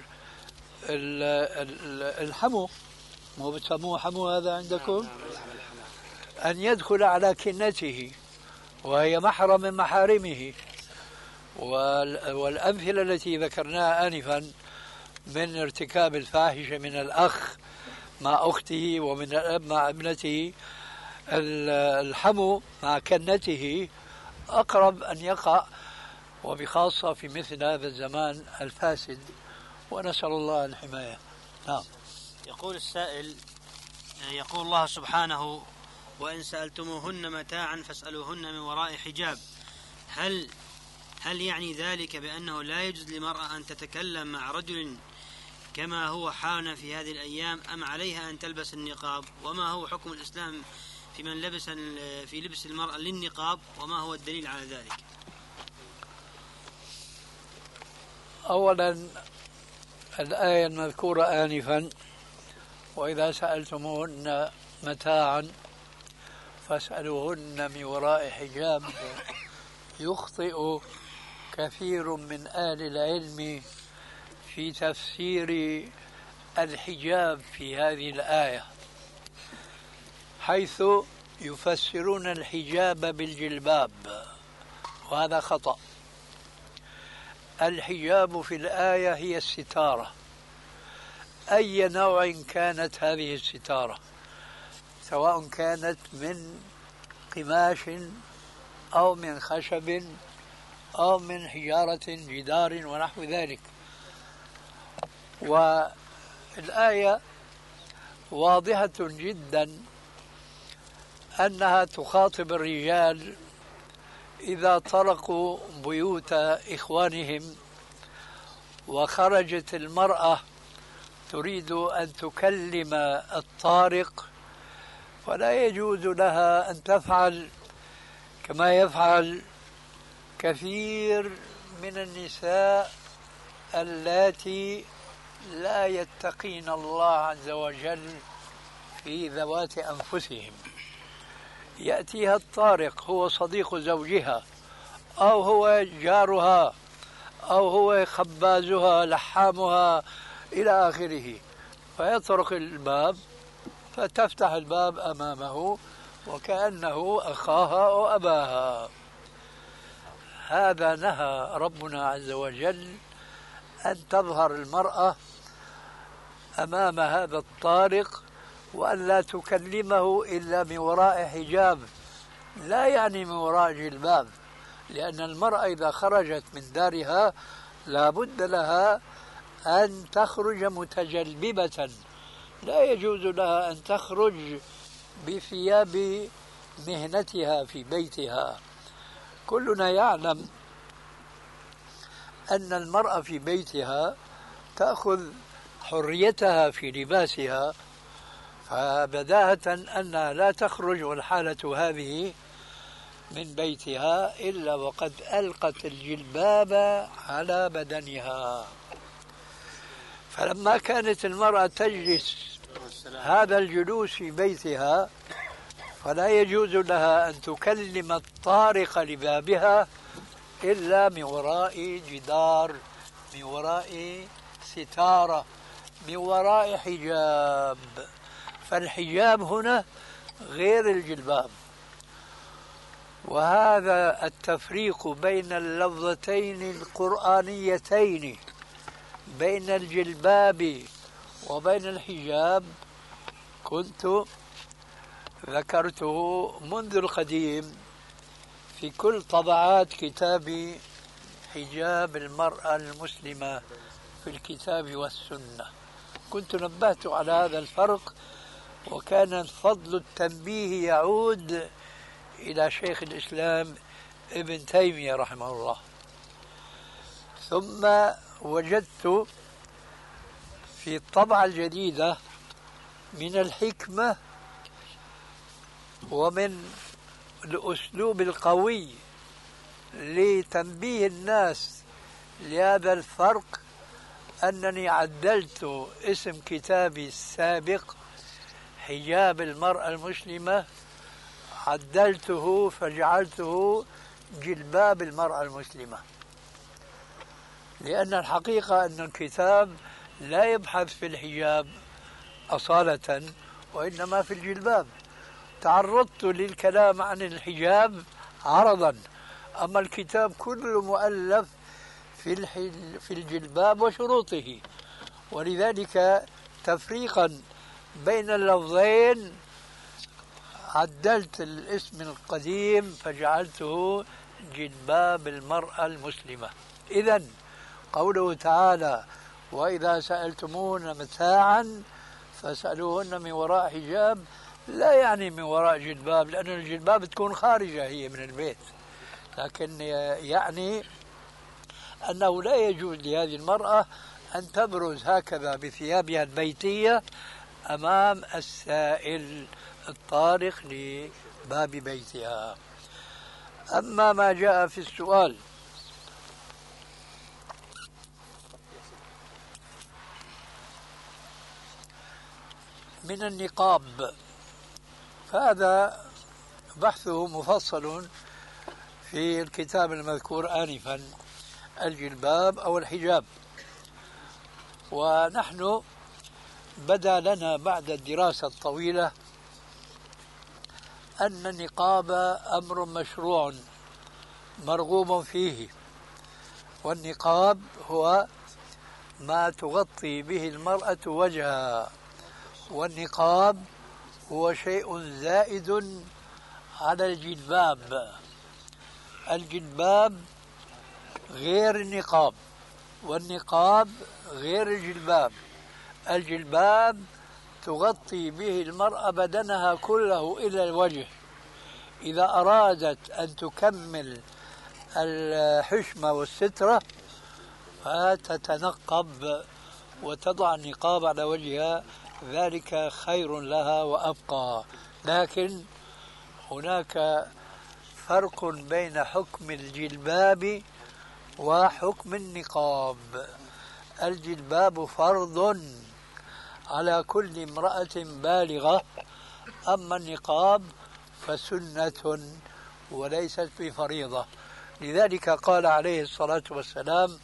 الحمو، مو بتسموه حمو هذا عندكم، أن يدخل على كنته وهي محرم من محارمه. والأمثلة التي ذكرناها آنفا من ارتكاب الفاحشة من الأخ مع أخته ومن الأب مع ابنته، الحمو مع كنته أقرب أن يقع، وبخاصة في مثل هذا الزمان الفاسد، ونسأل الله الحماية. نعم.
يقول السائل: يقول الله سبحانه: وإن سألتموهن متاعا فاسألوهن من وراء حجاب. هل يعني ذلك بأنه لا يجوز للمرأة أن تتكلم مع رجل كما هو حالنا في هذه الأيام، أم عليها أن تلبس النقاب؟ وما هو حكم الإسلام في من في لبس المرأة للنقاب، وما هو الدليل على ذلك؟
أولا الآية المذكورة آنفا: وإذا سألتموهن متاعا فاسألوهن من وراء حجاب، يخطئ كثير من أهل العلم في تفسير الحجاب في هذه الآية، حيث يفسرون الحجاب بالجلباب، وهذا خطأ. الحجاب في الآية هي الستارة، أي نوع كانت هذه الستارة، سواء كانت من قماش أو من خشب أو من حجارة جدار ونحو ذلك. والآية واضحة جدا أنها تخاطب الرجال إذا طرقوا بيوت إخوانهم وخرجت المرأة تريد أن تكلم الطارق، فلا يجوز لها أن تفعل كما يفعل كثير من النساء اللاتي لا يتقين الله عز وجل في ذوات أنفسهم. يأتيها الطارق، هو صديق زوجها أو هو جارها أو هو خبازها لحامها إلى آخره، فيطرق الباب فتفتح الباب أمامه وكأنه أخاها أو أباها. هذا نهى ربنا عز وجل أن تظهر المرأة أمام هذا الطارق، وأن لا تكلمه إلا من وراء حجاب، لا يعني من وراء جلباب، لأن المرأة إذا خرجت من دارها لا بد لها أن تخرج متجلببة، لا يجوز لها أن تخرج بثياب مهنتها في بيتها. كلنا يعلم أن المرأة في بيتها تأخذ حريتها في لباسها، فبداهة أنها لا تخرج والحالة هذه من بيتها إلا وقد ألقت الجلباب على بدنها. فلما كانت المرأة تجلس هذا الجلوس في بيتها، فلا يجوز لها أن تكلم الطارق لبابها إلا من وراء جدار، من وراء ستارة، من وراء حجاب. فالحجاب هنا غير الجلباب. وهذا التفريق بين اللفظتين القرآنيتين بين الجلباب وبين الحجاب كنت ذكرته منذ القديم في كل طبعات كتاب حجاب المرأة المسلمة في الكتاب والسنة. كنت نبهت على هذا الفرق، وكان فضل التنبيه يعود إلى شيخ الإسلام ابن تيمية رحمه الله. ثم وجدت في الطبعة الجديدة من الحكمة ومن الأسلوب القوي لتنبيه الناس لهذا الفرق أنني عدلت اسم كتابي السابق حجاب المرأة المسلمة، عدلته فجعلته جلباب المرأة المسلمة، لأن الحقيقة أن الكتاب لا يبحث في الحجاب أصالة وإنما في الجلباب. تعرضت للكلام عن الحجاب عرضا، أما الكتاب كله مؤلف في الجلباب وشروطه، ولذلك تفريقا بين اللفظين عدلت الاسم القديم فجعلته جلباب المرأة المسلمة. إذن قوله تعالى وإذا سألتمون متاعا فاسألوهن من وراء حجاب لا يعني من وراء جلباب، لأن الجلباب تكون خارجة هي من البيت، لكن يعني أنه لا يجوز لهذه المرأة أن تبرز هكذا بثيابها البيتية أمام السائل الطارق لباب بيتها. أما ما جاء في السؤال من النقاب، فهذا بحثه مفصل في الكتاب المذكور آنفا، الجلباب أو الحجاب. ونحن بدا لنا بعد الدراسة الطويلة أن النقاب أمر مشروع مرغوب فيه، والنقاب هو ما تغطي به المرأة وجهها، والنقاب هو شيء زائد على الجلباب. الجلباب غير النقاب، والنقاب غير الجلباب. الجلباب تغطي به المرأة بدنها كله إلى الوجه. إذا أرادت أن تكمل الحشمة والسترة فتتنقب وتضع النقاب على وجهها، ذلك خير لها وأبقى. لكن هناك فرق بين حكم الجلباب وحكم النقاب. الجلباب فرض على كل امرأة بالغة، أما النقاب فسنة وليست بفريضة. لذلك قال عليه الصلاة والسلام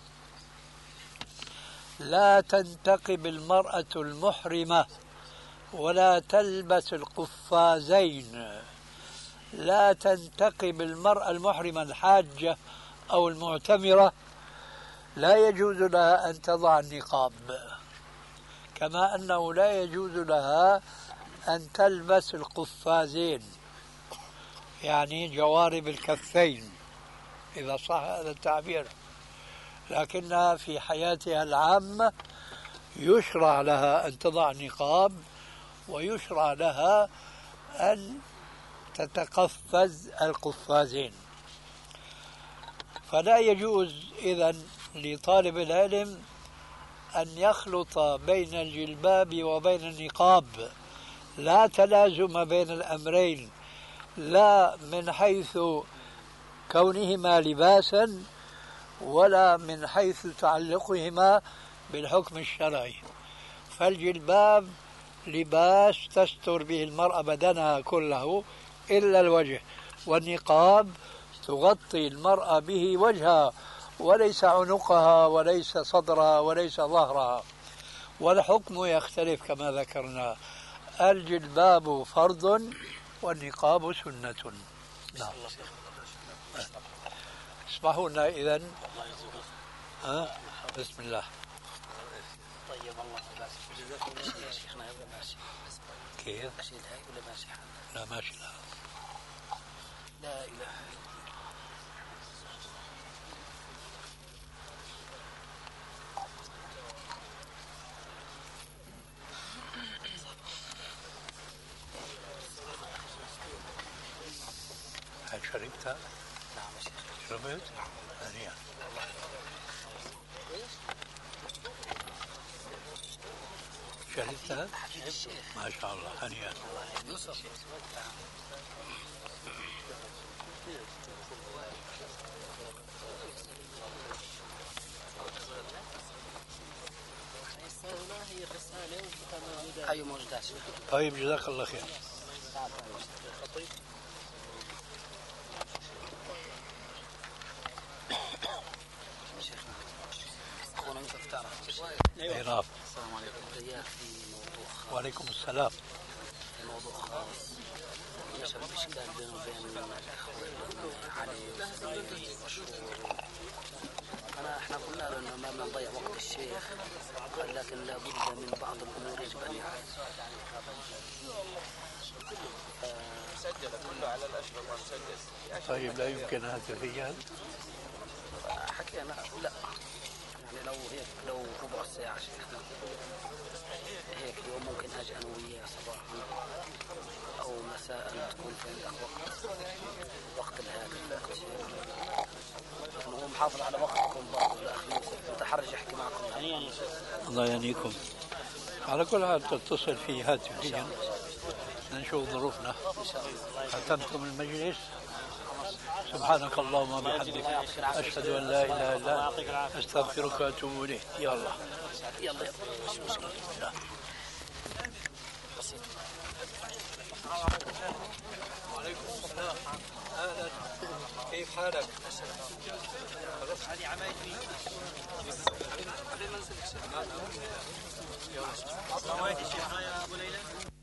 لا تنتقب المرأة المحرمة ولا تلبس القفازين. لا تنتقب المرأة المحرمة الحاجة أو المعتمرة لا يجوز لها أن تضع النقاب، كما أنه لا يجوز لها أن تلبس القفازين، يعني جوارب الكفين إذا صح هذا التعبير، لكنها في حياتها العامة يشرع لها أن تضع نقاب، ويشرع لها أن تتقفز القفازين. فلا يجوز إذن لطالب العلم أن يخلط بين الجلباب وبين النقاب، لا تلازم بين الأمرين، لا من حيث كونهما لباسا ولا من حيث تعلقهما بالحكم الشرعي. فالجلباب لباس تستر به المرأة بدنها كله إلا الوجه، والنقاب تغطي المرأة به وجهها وليس عنقها وليس صدرها وليس ظهرها. والحكم يختلف كما ذكرنا، الجلباب فرض والنقاب سنة. نعم. اسمحوا لنا إذن. بسم الله.
طيب الله يبارك يا شيخنا. ماشي
كيف؟
أشيل هاي ولا ماشي؟
لا ماشي.
لا إله.
هل شربتها؟
نعم يا شيخ.
شربت؟ هنيئا. شربتها؟ ما شاء الله، هنيئا.
أي موجودات.
طيب جزاك الله خير.
أخونا يوسف تعرف.
أي نعم.
السلام عليكم. غياب في موضوع خاص.
وعليكم السلام.
في موضوع خاص يشبه الإشكال بينه وبين الأخوة علي ومشهور. احنا قلنا له انه ما نضيع وقت الشيخ، لكن لابد من بعض الامور يجب ان يعاد.
سجل كله على الاشرطه مسجل.
طيب لا يمكن ان تتفيد؟
حكينا لا، يعني لو هيك لو ربع ساعه شيخنا هيك اليوم ممكن اجي انا وياه صباحا او مساء تكون في عندك وقت الهاتف وقت هو محافظ على وقتكم برضه الاخ يوسف متحرج يحكي معكم هنيئا.
الله يهنيكم. على كل حال تتصل في هاتفيا نشوف ظروفنا. ختمتم المجلس. سبحانك اللهم وبحمدك أشهد أن لا إله إلا أنت أستغفرك وأتوب إليك. يلا
يلا
وعليكم السلام. أهلا، كيف حالك؟ هذه عمايلي. السلام عليكم يا أبو ليلى.